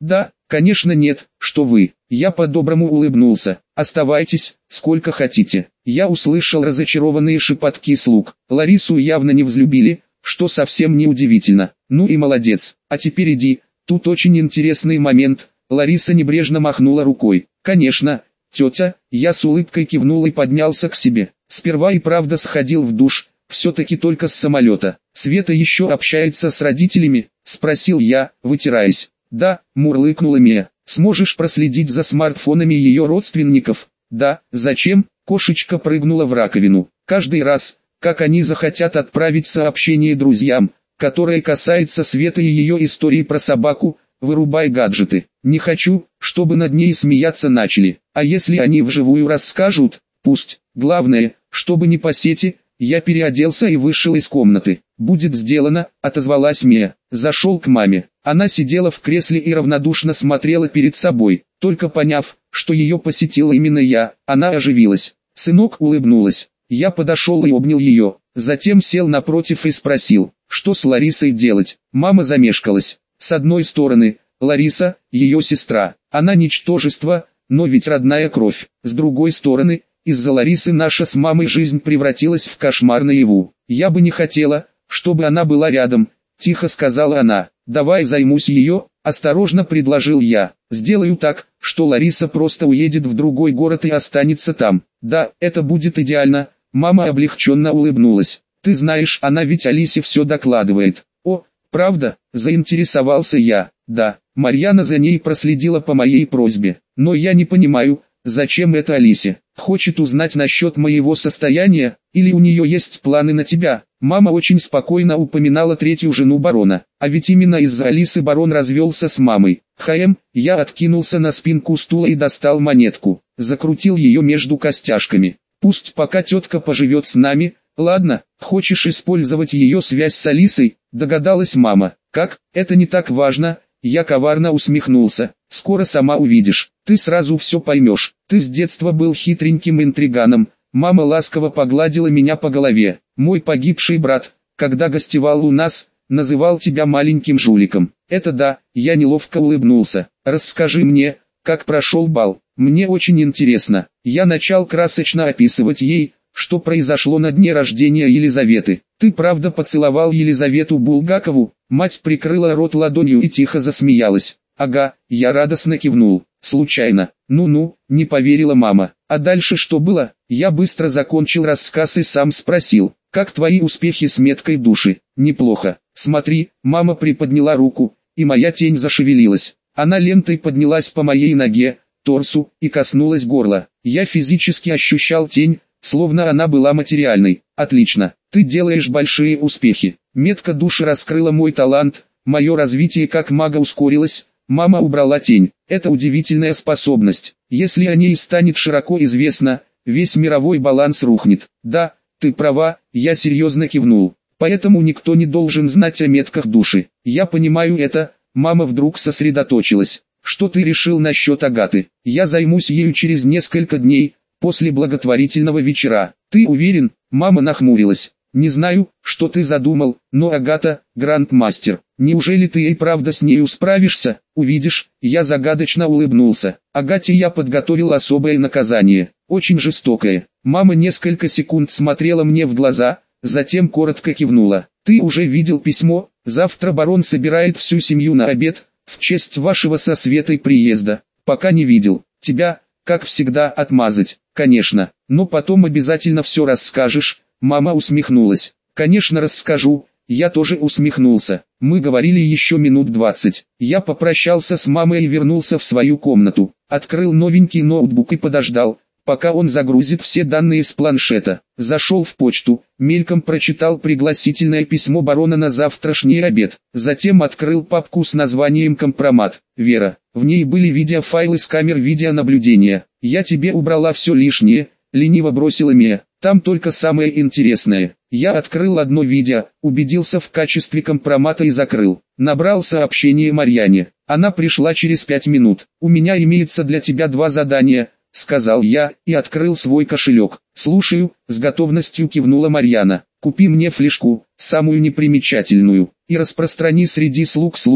A: Да, конечно нет, что вы. Я по-доброму улыбнулся. Оставайтесь, сколько хотите. Я услышал разочарованные шепотки слуг. Ларису явно не взлюбили, что совсем не удивительно. Ну и молодец. А теперь иди, тут очень интересный момент. Лариса небрежно махнула рукой. Конечно, тетя, я с улыбкой кивнул и поднялся к себе. Сперва и правда сходил в душ, все-таки только с самолета. Света еще общается с родителями? Спросил я, вытираясь. Да, мурлыкнула Мия. Сможешь проследить за смартфонами ее родственников? Да, зачем? Кошечка прыгнула в раковину. Каждый раз, как они захотят отправить сообщение друзьям, которое касается Светы и ее истории про собаку, вырубай гаджеты. Не хочу, чтобы над ней смеяться начали. А если они вживую расскажут, пусть. Главное, чтобы не по сети. Я переоделся и вышел из комнаты. «Будет сделано», — отозвалась Мия. Зашел к маме. Она сидела в кресле и равнодушно смотрела перед собой. Только поняв, что ее посетила именно я, она оживилась. Сынок улыбнулась. Я подошел и обнял ее. Затем сел напротив и спросил, что с Ларисой делать. Мама замешкалась. С одной стороны, Лариса, ее сестра. Она ничтожество, но ведь родная кровь. С другой стороны, из-за Ларисы наша с мамой жизнь превратилась в кошмар наяву. Я бы не хотела, чтобы она была рядом, тихо сказала она. Давай займусь ее, осторожно предложил я. Сделаю так, что Лариса просто уедет в другой город и останется там. Да, это будет идеально. Мама облегченно улыбнулась. Ты знаешь, она ведь Алисе все докладывает. О, правда, заинтересовался я. Да, Марьяна за ней проследила по моей просьбе. Но я не понимаю, зачем это Алисе? Хочет узнать насчет моего состояния, или у нее есть планы на тебя? Мама очень спокойно упоминала третью жену барона, а ведь именно из-за Алисы барон развелся с мамой. Хэм, я откинулся на спинку стула и достал монетку, закрутил ее между костяшками. Пусть пока тетка поживет с нами, ладно, хочешь использовать ее связь с Алисой, догадалась мама. Как, это не так важно. Я коварно усмехнулся. Скоро сама увидишь. Ты сразу все поймешь. Ты с детства был хитреньким интриганом. Мама ласково погладила меня по голове. Мой погибший брат, когда гостевал у нас, называл тебя маленьким жуликом. Это да, я неловко улыбнулся. Расскажи мне, как прошел бал. Мне очень интересно. Я начал красочно описывать ей, что произошло на дне рождения Елизаветы. Ты правда поцеловал Елизавету Булгакову? Мать прикрыла рот ладонью и тихо засмеялась. Ага, я радостно кивнул. Случайно. Ну-ну, не поверила мама. А дальше что было? Я быстро закончил рассказ и сам спросил. Как твои успехи с меткой души? Неплохо. Смотри, мама приподняла руку, и моя тень зашевелилась. Она лентой поднялась по моей ноге, торсу, и коснулась горла. Я физически ощущал тень, словно она была материальной. Отлично, ты делаешь большие успехи. Метка души раскрыла мой талант, мое развитие как мага ускорилось. Мама убрала тень. Это удивительная способность. Если о ней станет широко известно, весь мировой баланс рухнет. Да, ты права, я серьезно кивнул. Поэтому никто не должен знать о метках души. Я понимаю это. Мама вдруг сосредоточилась. Что ты решил насчет Агаты? Я займусь ею через несколько дней, после благотворительного вечера. Ты уверен? Мама нахмурилась. Не знаю, что ты задумал, но Агата – грандмастер. Неужели ты и правда с нею справишься? Увидишь, я загадочно улыбнулся. Агате я подготовил особое наказание, очень жестокое. Мама несколько секунд смотрела мне в глаза, затем коротко кивнула. Ты уже видел письмо? Завтра барон собирает всю семью на обед, в честь вашего со Светой приезда. Пока не видел. Тебя, как всегда, отмазать, конечно, но потом обязательно все расскажешь. Мама усмехнулась. Конечно, расскажу. Я тоже усмехнулся. Мы говорили еще минут двадцать. Я попрощался с мамой и вернулся в свою комнату. Открыл новенький ноутбук и подождал, пока он загрузит все данные с планшета. Зашел в почту, мельком прочитал пригласительное письмо барона на завтрашний обед. Затем открыл папку с названием «Компромат». Вера. В ней были видеофайлы с камер видеонаблюдения. Я тебе убрала все лишнее, лениво бросила Мия. Там только самое интересное. Я открыл одно видео, убедился в качестве компромата и закрыл. Набрал сообщение Марьяне. Она пришла через пять минут. У меня имеется для тебя два задания, сказал я, и открыл свой кошелек. Слушаю, с готовностью кивнула Марьяна. Купи мне флешку, самую непримечательную, и распространи среди слуг слухи,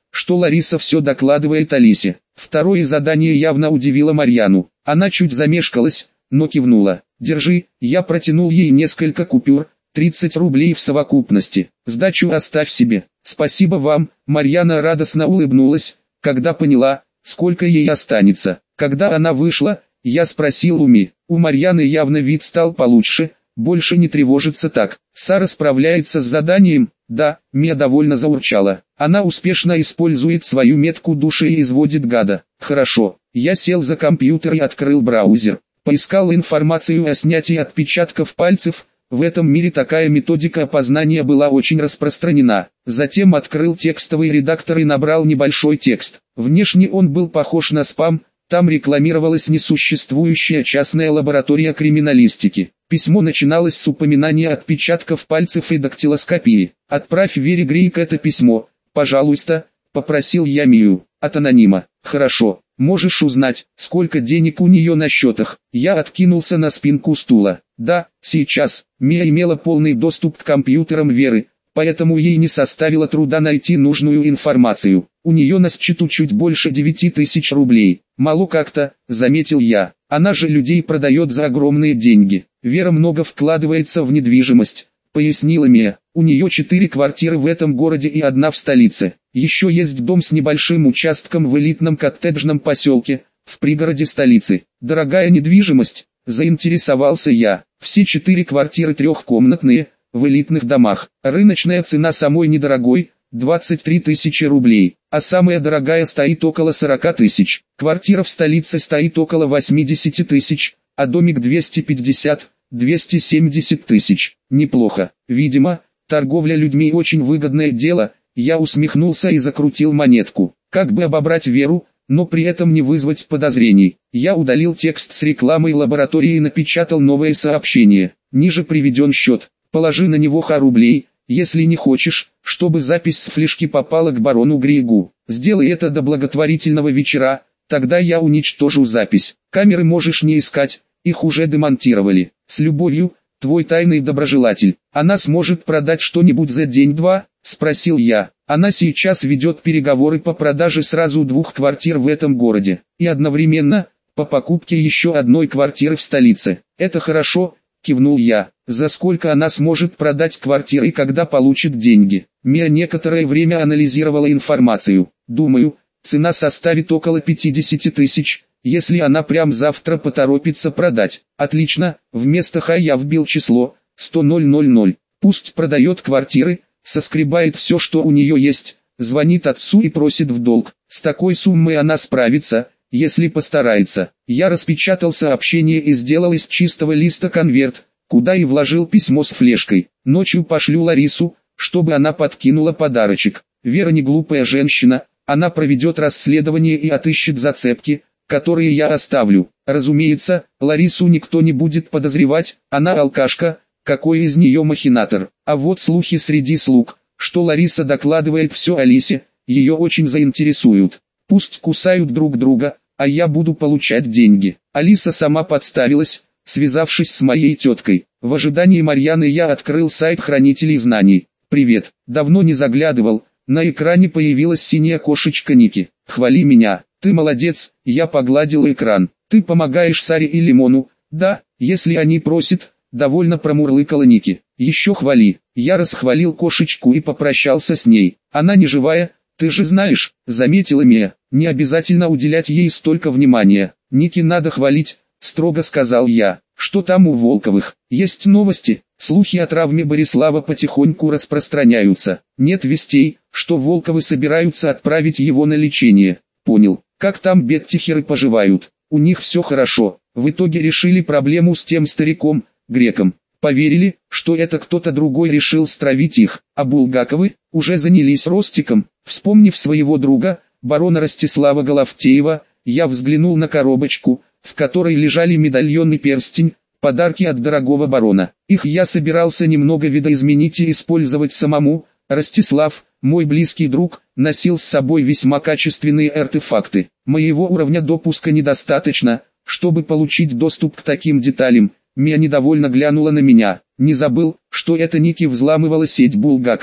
A: что Лариса все докладывает Алисе. Второе задание явно удивило Марьяну. Она чуть замешкалась, но кивнула. «Держи», я протянул ей несколько купюр, тридцать рублей в совокупности. «Сдачу оставь себе». «Спасибо вам», Марьяна радостно улыбнулась, когда поняла, сколько ей останется. Когда она вышла, я спросил у Ми. У Марьяны явно вид стал получше, больше не тревожится так. «Сара справляется с заданием?» «Да», Мия довольно заурчала. «Она успешно использует свою метку души и изводит гада». «Хорошо». Я сел за компьютер и открыл браузер. Поискал информацию о снятии отпечатков пальцев. В этом мире такая методика опознания была очень распространена. Затем открыл текстовый редактор и набрал небольшой текст. Внешне он был похож на спам. Там рекламировалась несуществующая частная лаборатория криминалистики. Письмо начиналось с упоминания отпечатков пальцев и дактилоскопии. «Отправь Вере Грейк это письмо, пожалуйста», — попросил я Мию. От анонима. «Хорошо. Можешь узнать, сколько денег у нее на счетах?» Я откинулся на спинку стула. «Да, сейчас». Мия имела полный доступ к компьютерам Веры, поэтому ей не составило труда найти нужную информацию. У нее на счету чуть больше девяти тысяч рублей. «Мало как-то», — заметил я. «Она же людей продает за огромные деньги». «Вера много вкладывается в недвижимость», — пояснила Мия. «У нее четыре квартиры в этом городе и одна в столице. Еще есть дом с небольшим участком в элитном коттеджном поселке, в пригороде столицы. Дорогая недвижимость?» — заинтересовался я. «Все четыре квартиры трехкомнатные, в элитных домах. Рыночная цена самой недорогой — двадцать три тысячи рублей, а самая дорогая стоит около сорока тысяч. Квартира в столице стоит около восьмидесяти тысяч, а домик двести пятьдесят — двести семьдесят тысяч. Неплохо. Видимо, торговля людьми очень выгодное дело». Я усмехнулся и закрутил монетку. Как бы обобрать Веру, но при этом не вызвать подозрений. Я удалил текст с рекламой лаборатории и напечатал новое сообщение. Ниже приведен счет. Положи на него ха рублей, если не хочешь, чтобы запись с флешки попала к барону Грейгу. Сделай это до благотворительного вечера, тогда я уничтожу запись. Камеры можешь не искать, их уже демонтировали. С любовью, твой тайный доброжелатель. Она сможет продать что-нибудь за день-два? Спросил я. Она сейчас ведет переговоры по продаже сразу двух квартир в этом городе, и одновременно, по покупке еще одной квартиры в столице. Это хорошо, кивнул я. За сколько она сможет продать квартиры и когда получит деньги? Мия некоторое время анализировала информацию. Думаю, цена составит около пятидесяти тысяч, если она прям завтра поторопится продать. Отлично, вместо ха я вбил число сто тысяч. Пусть продает квартиры, соскребает все, что у нее есть, звонит отцу и просит в долг. С такой суммой она справится, если постарается. Я распечатал сообщение и сделал из чистого листа конверт, куда и вложил письмо с флешкой. Ночью пошлю Ларису, чтобы она подкинула подарочек. Вера не глупая женщина, она проведет расследование и отыщет зацепки, которые я оставлю. Разумеется, Ларису никто не будет подозревать, она алкашка. Какой из нее махинатор? А вот слухи среди слуг, что Лариса докладывает все Алисе, ее очень заинтересуют. Пусть кусают друг друга, а я буду получать деньги. Алиса сама подставилась, связавшись с моей теткой. В ожидании Марьяны я открыл сайт хранителей знаний. «Привет, давно не заглядывал». На экране появилась синяя кошечка Ники. «Хвали меня, ты молодец», я погладил экран. «Ты помогаешь Саре и Лимону?» «Да, если они просят». Довольно промурлыкала Ники. «Еще хвали». Я расхвалил кошечку и попрощался с ней. «Она не живая, ты же знаешь», заметила Мия. «Не обязательно уделять ей столько внимания. Ники надо хвалить», строго сказал я. «Что там у Волковых? Есть новости?» Слухи о травме Борислава потихоньку распространяются. Нет вестей, что Волковы собираются отправить его на лечение. Понял. Как там Беттихеры поживают? У них все хорошо. В итоге решили проблему с тем стариком, греком. Поверили, что это кто-то другой решил стравить их, а Булгаковы уже занялись Ростиком. Вспомнив своего друга, барона Ростислава Головтеева, я взглянул на коробочку, в которой лежали медальон и перстень, подарки от дорогого барона. Их я собирался немного видоизменить и использовать самому. Ростислав, мой близкий друг, носил с собой весьма качественные артефакты. Моего уровня допуска недостаточно, чтобы получить доступ к таким деталям. Мия недовольно глянула на меня. Не забыл, что это Ники взламывала сеть Булгаковых.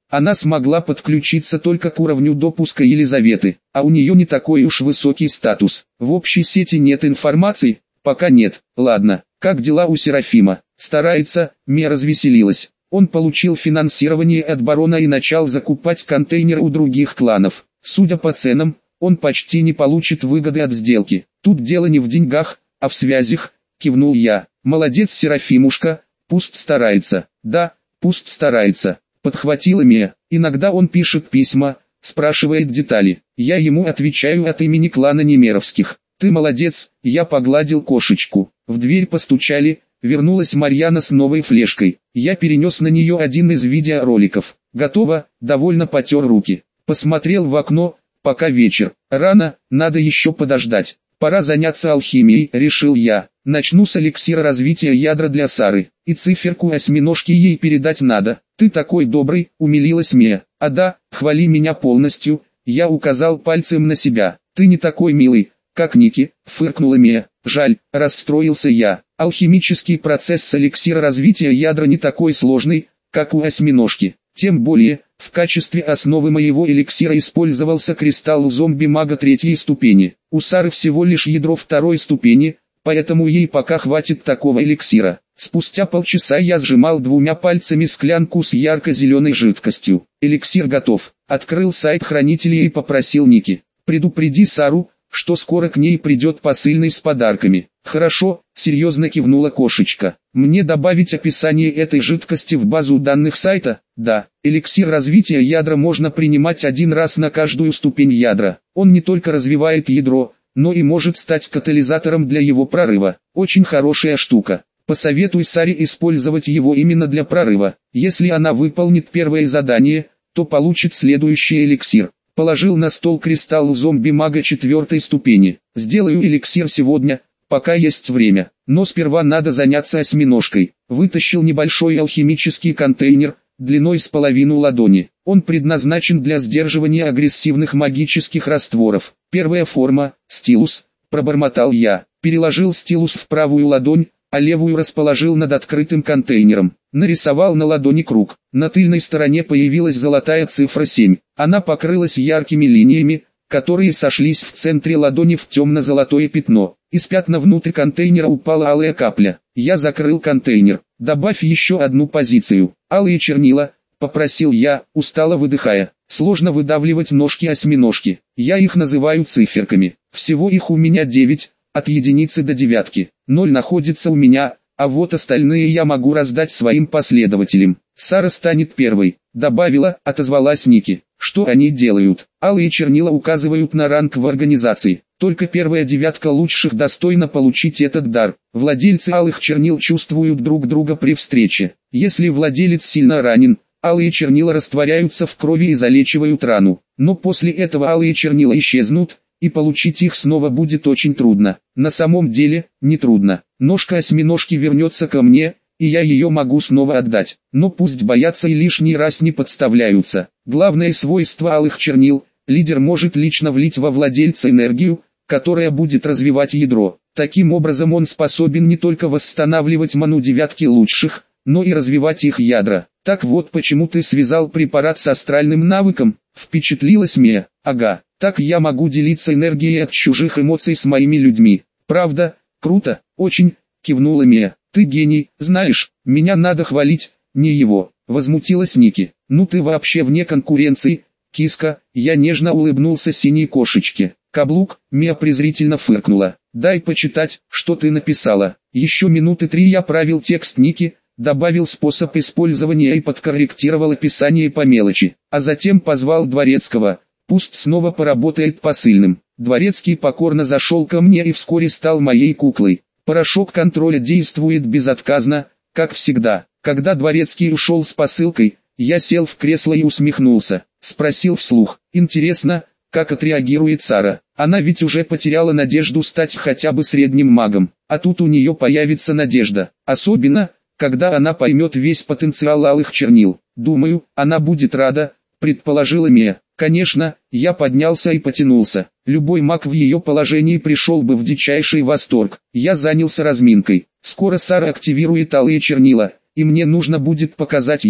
A: Она смогла подключиться только к уровню допуска Елизаветы, а у нее не такой уж высокий статус. В общей сети нет информации? Пока нет. Ладно, как дела у Серафима? Старается, Мия развеселилась. Он получил финансирование от барона и начал закупать контейнеры у других кланов. Судя по ценам, он почти не получит выгоды от сделки. Тут дело не в деньгах, а в связях, кивнул я. Молодец, Серафимушка, пусть старается. Да, пусть старается, подхватила Мия. Иногда он пишет письма, спрашивает детали. Я ему отвечаю от имени клана Немеровских. Ты молодец, я погладил кошечку. В дверь постучали, вернулась Марьяна с новой флешкой. Я перенес на нее один из видеороликов. Готово, довольно потер руки. Посмотрел в окно, пока вечер. Рано, надо еще подождать. Пора заняться алхимией, решил я. Начну с эликсира развития ядра для Сары. И циферку осьминожки ей передать надо. Ты такой добрый, умилилась Мия. А да, хвали меня полностью. Я указал пальцем на себя. Ты не такой милый, как Ники, фыркнула Мия. Жаль, расстроился я. Алхимический процесс эликсира развития ядра не такой сложный, как у осьминожки. Тем более, в качестве основы моего эликсира использовался кристалл зомби-мага третьей ступени. У Сары всего лишь ядро второй ступени, поэтому ей пока хватит такого эликсира. Спустя полчаса я сжимал двумя пальцами склянку с ярко-зеленой жидкостью. Эликсир готов. Открыл сайт хранителя и попросил Ники: предупреди Сару, что скоро к ней придет посыльный с подарками. Хорошо, серьезно кивнула кошечка. Мне добавить описание этой жидкости в базу данных сайта? Да. Эликсир развития ядра можно принимать один раз на каждую ступень ядра. Он не только развивает ядро, но и может стать катализатором для его прорыва. Очень хорошая штука. Посоветуй Саре использовать его именно для прорыва. Если она выполнит первое задание, то получит следующий эликсир. Положил на стол кристалл зомби-мага четвертой ступени. Сделаю эликсир сегодня, пока есть время. Но сперва надо заняться осьминожкой. Вытащил небольшой алхимический контейнер, длиной с половину ладони. Он предназначен для сдерживания агрессивных магических растворов. Первая форма – стилус, пробормотал я. Переложил стилус в правую ладонь, а левую расположил над открытым контейнером. Нарисовал на ладони круг. На тыльной стороне появилась золотая цифра семь. Она покрылась яркими линиями, которые сошлись в центре ладони в темно-золотое пятно. Из пятна внутрь контейнера упала алая капля. Я закрыл контейнер. Добавь еще одну позицию. Алые чернила, попросил я, устало выдыхая. Сложно выдавливать ножки-осьминожки. Я их называю циферками. Всего их у меня девять, от единицы до девятки. Ноль находится у меня, а вот остальные я могу раздать своим последователям. Сара станет первой, добавила, отозвалась Ники. Что они делают? Алые чернила указывают на ранг в организации. Только первая девятка лучших достойна получить этот дар. Владельцы алых чернил чувствуют друг друга при встрече. Если владелец сильно ранен, алые чернила растворяются в крови и залечивают рану. Но после этого алые чернила исчезнут, и получить их снова будет очень трудно. На самом деле, не трудно. Ножка осьминожки вернется ко мне, и я ее могу снова отдать. Но пусть боятся и лишний раз не подставляются. Главное свойство алых чернил – лидер может лично влить во владельца энергию, которая будет развивать ядро. Таким образом он способен не только восстанавливать ману девятки лучших, но и развивать их ядра. Так вот почему ты связал препарат с астральным навыком, впечатлилась Мия. Ага, так я могу делиться энергией от чужих эмоций с моими людьми. Правда, круто, очень, кивнула Мия. Ты гений, знаешь, меня надо хвалить, не его, возмутилась Ники. Ну ты вообще вне конкуренции, киска, я нежно улыбнулся синей кошечке. Каблук, Мия презрительно фыркнула. Дай почитать, что ты написала. Еще минуты три я правил текст Ники, добавил способ использования и подкорректировал описание по мелочи, а затем позвал Дворецкого, пусть снова поработает посыльным. Дворецкий покорно зашел ко мне и вскоре стал моей куклой. Порошок контроля действует безотказно, как всегда. Когда Дворецкий ушел с посылкой, я сел в кресло и усмехнулся. Спросил вслух: интересно, как отреагирует Сара? Она ведь уже потеряла надежду стать хотя бы средним магом, а тут у нее появится надежда. Особенно, когда она поймет весь потенциал алых чернил. Думаю, она будет рада, предположила Мия. Конечно, я поднялся и потянулся. Любой маг в ее положении пришел бы в дичайший восторг. Я занялся разминкой. Скоро Сара активирует алые чернила, и мне нужно будет показать ей,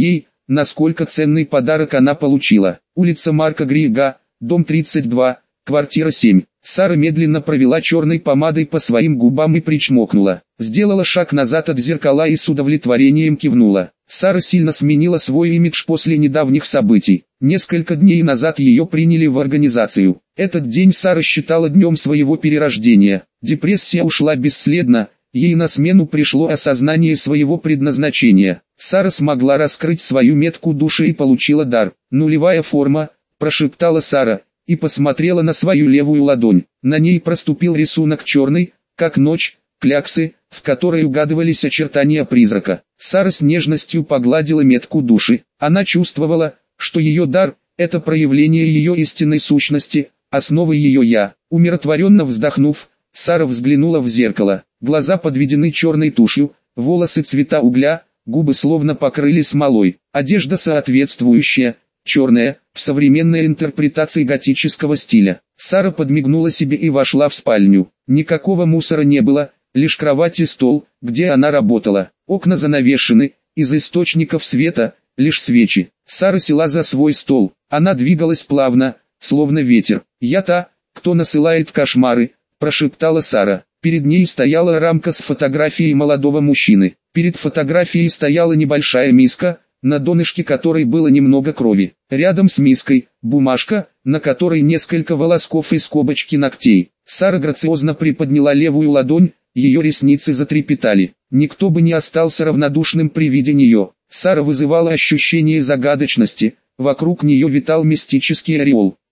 A: насколько ценный подарок она получила. Улица Марка Грига, дом тридцать два, квартира семь. Сара медленно провела черной помадой по своим губам и причмокнула. Сделала шаг назад от зеркала и с удовлетворением кивнула. Сара сильно сменила свой имидж после недавних событий. Несколько дней назад ее приняли в организацию. Этот день Сара считала днем своего перерождения. Депрессия ушла бесследно, ей на смену пришло осознание своего предназначения. Сара смогла раскрыть свою метку души и получила дар. «Нулевая форма», – прошептала Сара, и посмотрела на свою левую ладонь. На ней проступил рисунок черный, как ночь, кляксы, в которой угадывались очертания призрака. Сара с нежностью погладила метку души. Она чувствовала, что ее дар – это проявление ее истинной сущности, основы ее «я». Умиротворенно вздохнув, Сара взглянула в зеркало. Глаза подведены черной тушью, волосы цвета угля, губы словно покрыли смолой. Одежда соответствующая, черная, в современной интерпретации готического стиля. Сара подмигнула себе и вошла в спальню. Никакого мусора не было, лишь кровать и стол, где она работала. Окна занавешены, из источников света – лишь свечи. Сара села за свой стол. Она двигалась плавно, словно ветер. «Я та, кто насылает кошмары», – прошептала Сара. Перед ней стояла рамка с фотографией молодого мужчины. Перед фотографией стояла небольшая миска, на донышке которой было немного крови. Рядом с миской – бумажка, на которой несколько волосков и скобочки ногтей. Сара грациозно приподняла левую ладонь, ее ресницы затрепетали. Никто бы не остался равнодушным при виде нее. Сара вызывала ощущение загадочности, вокруг нее витал мистический ореол.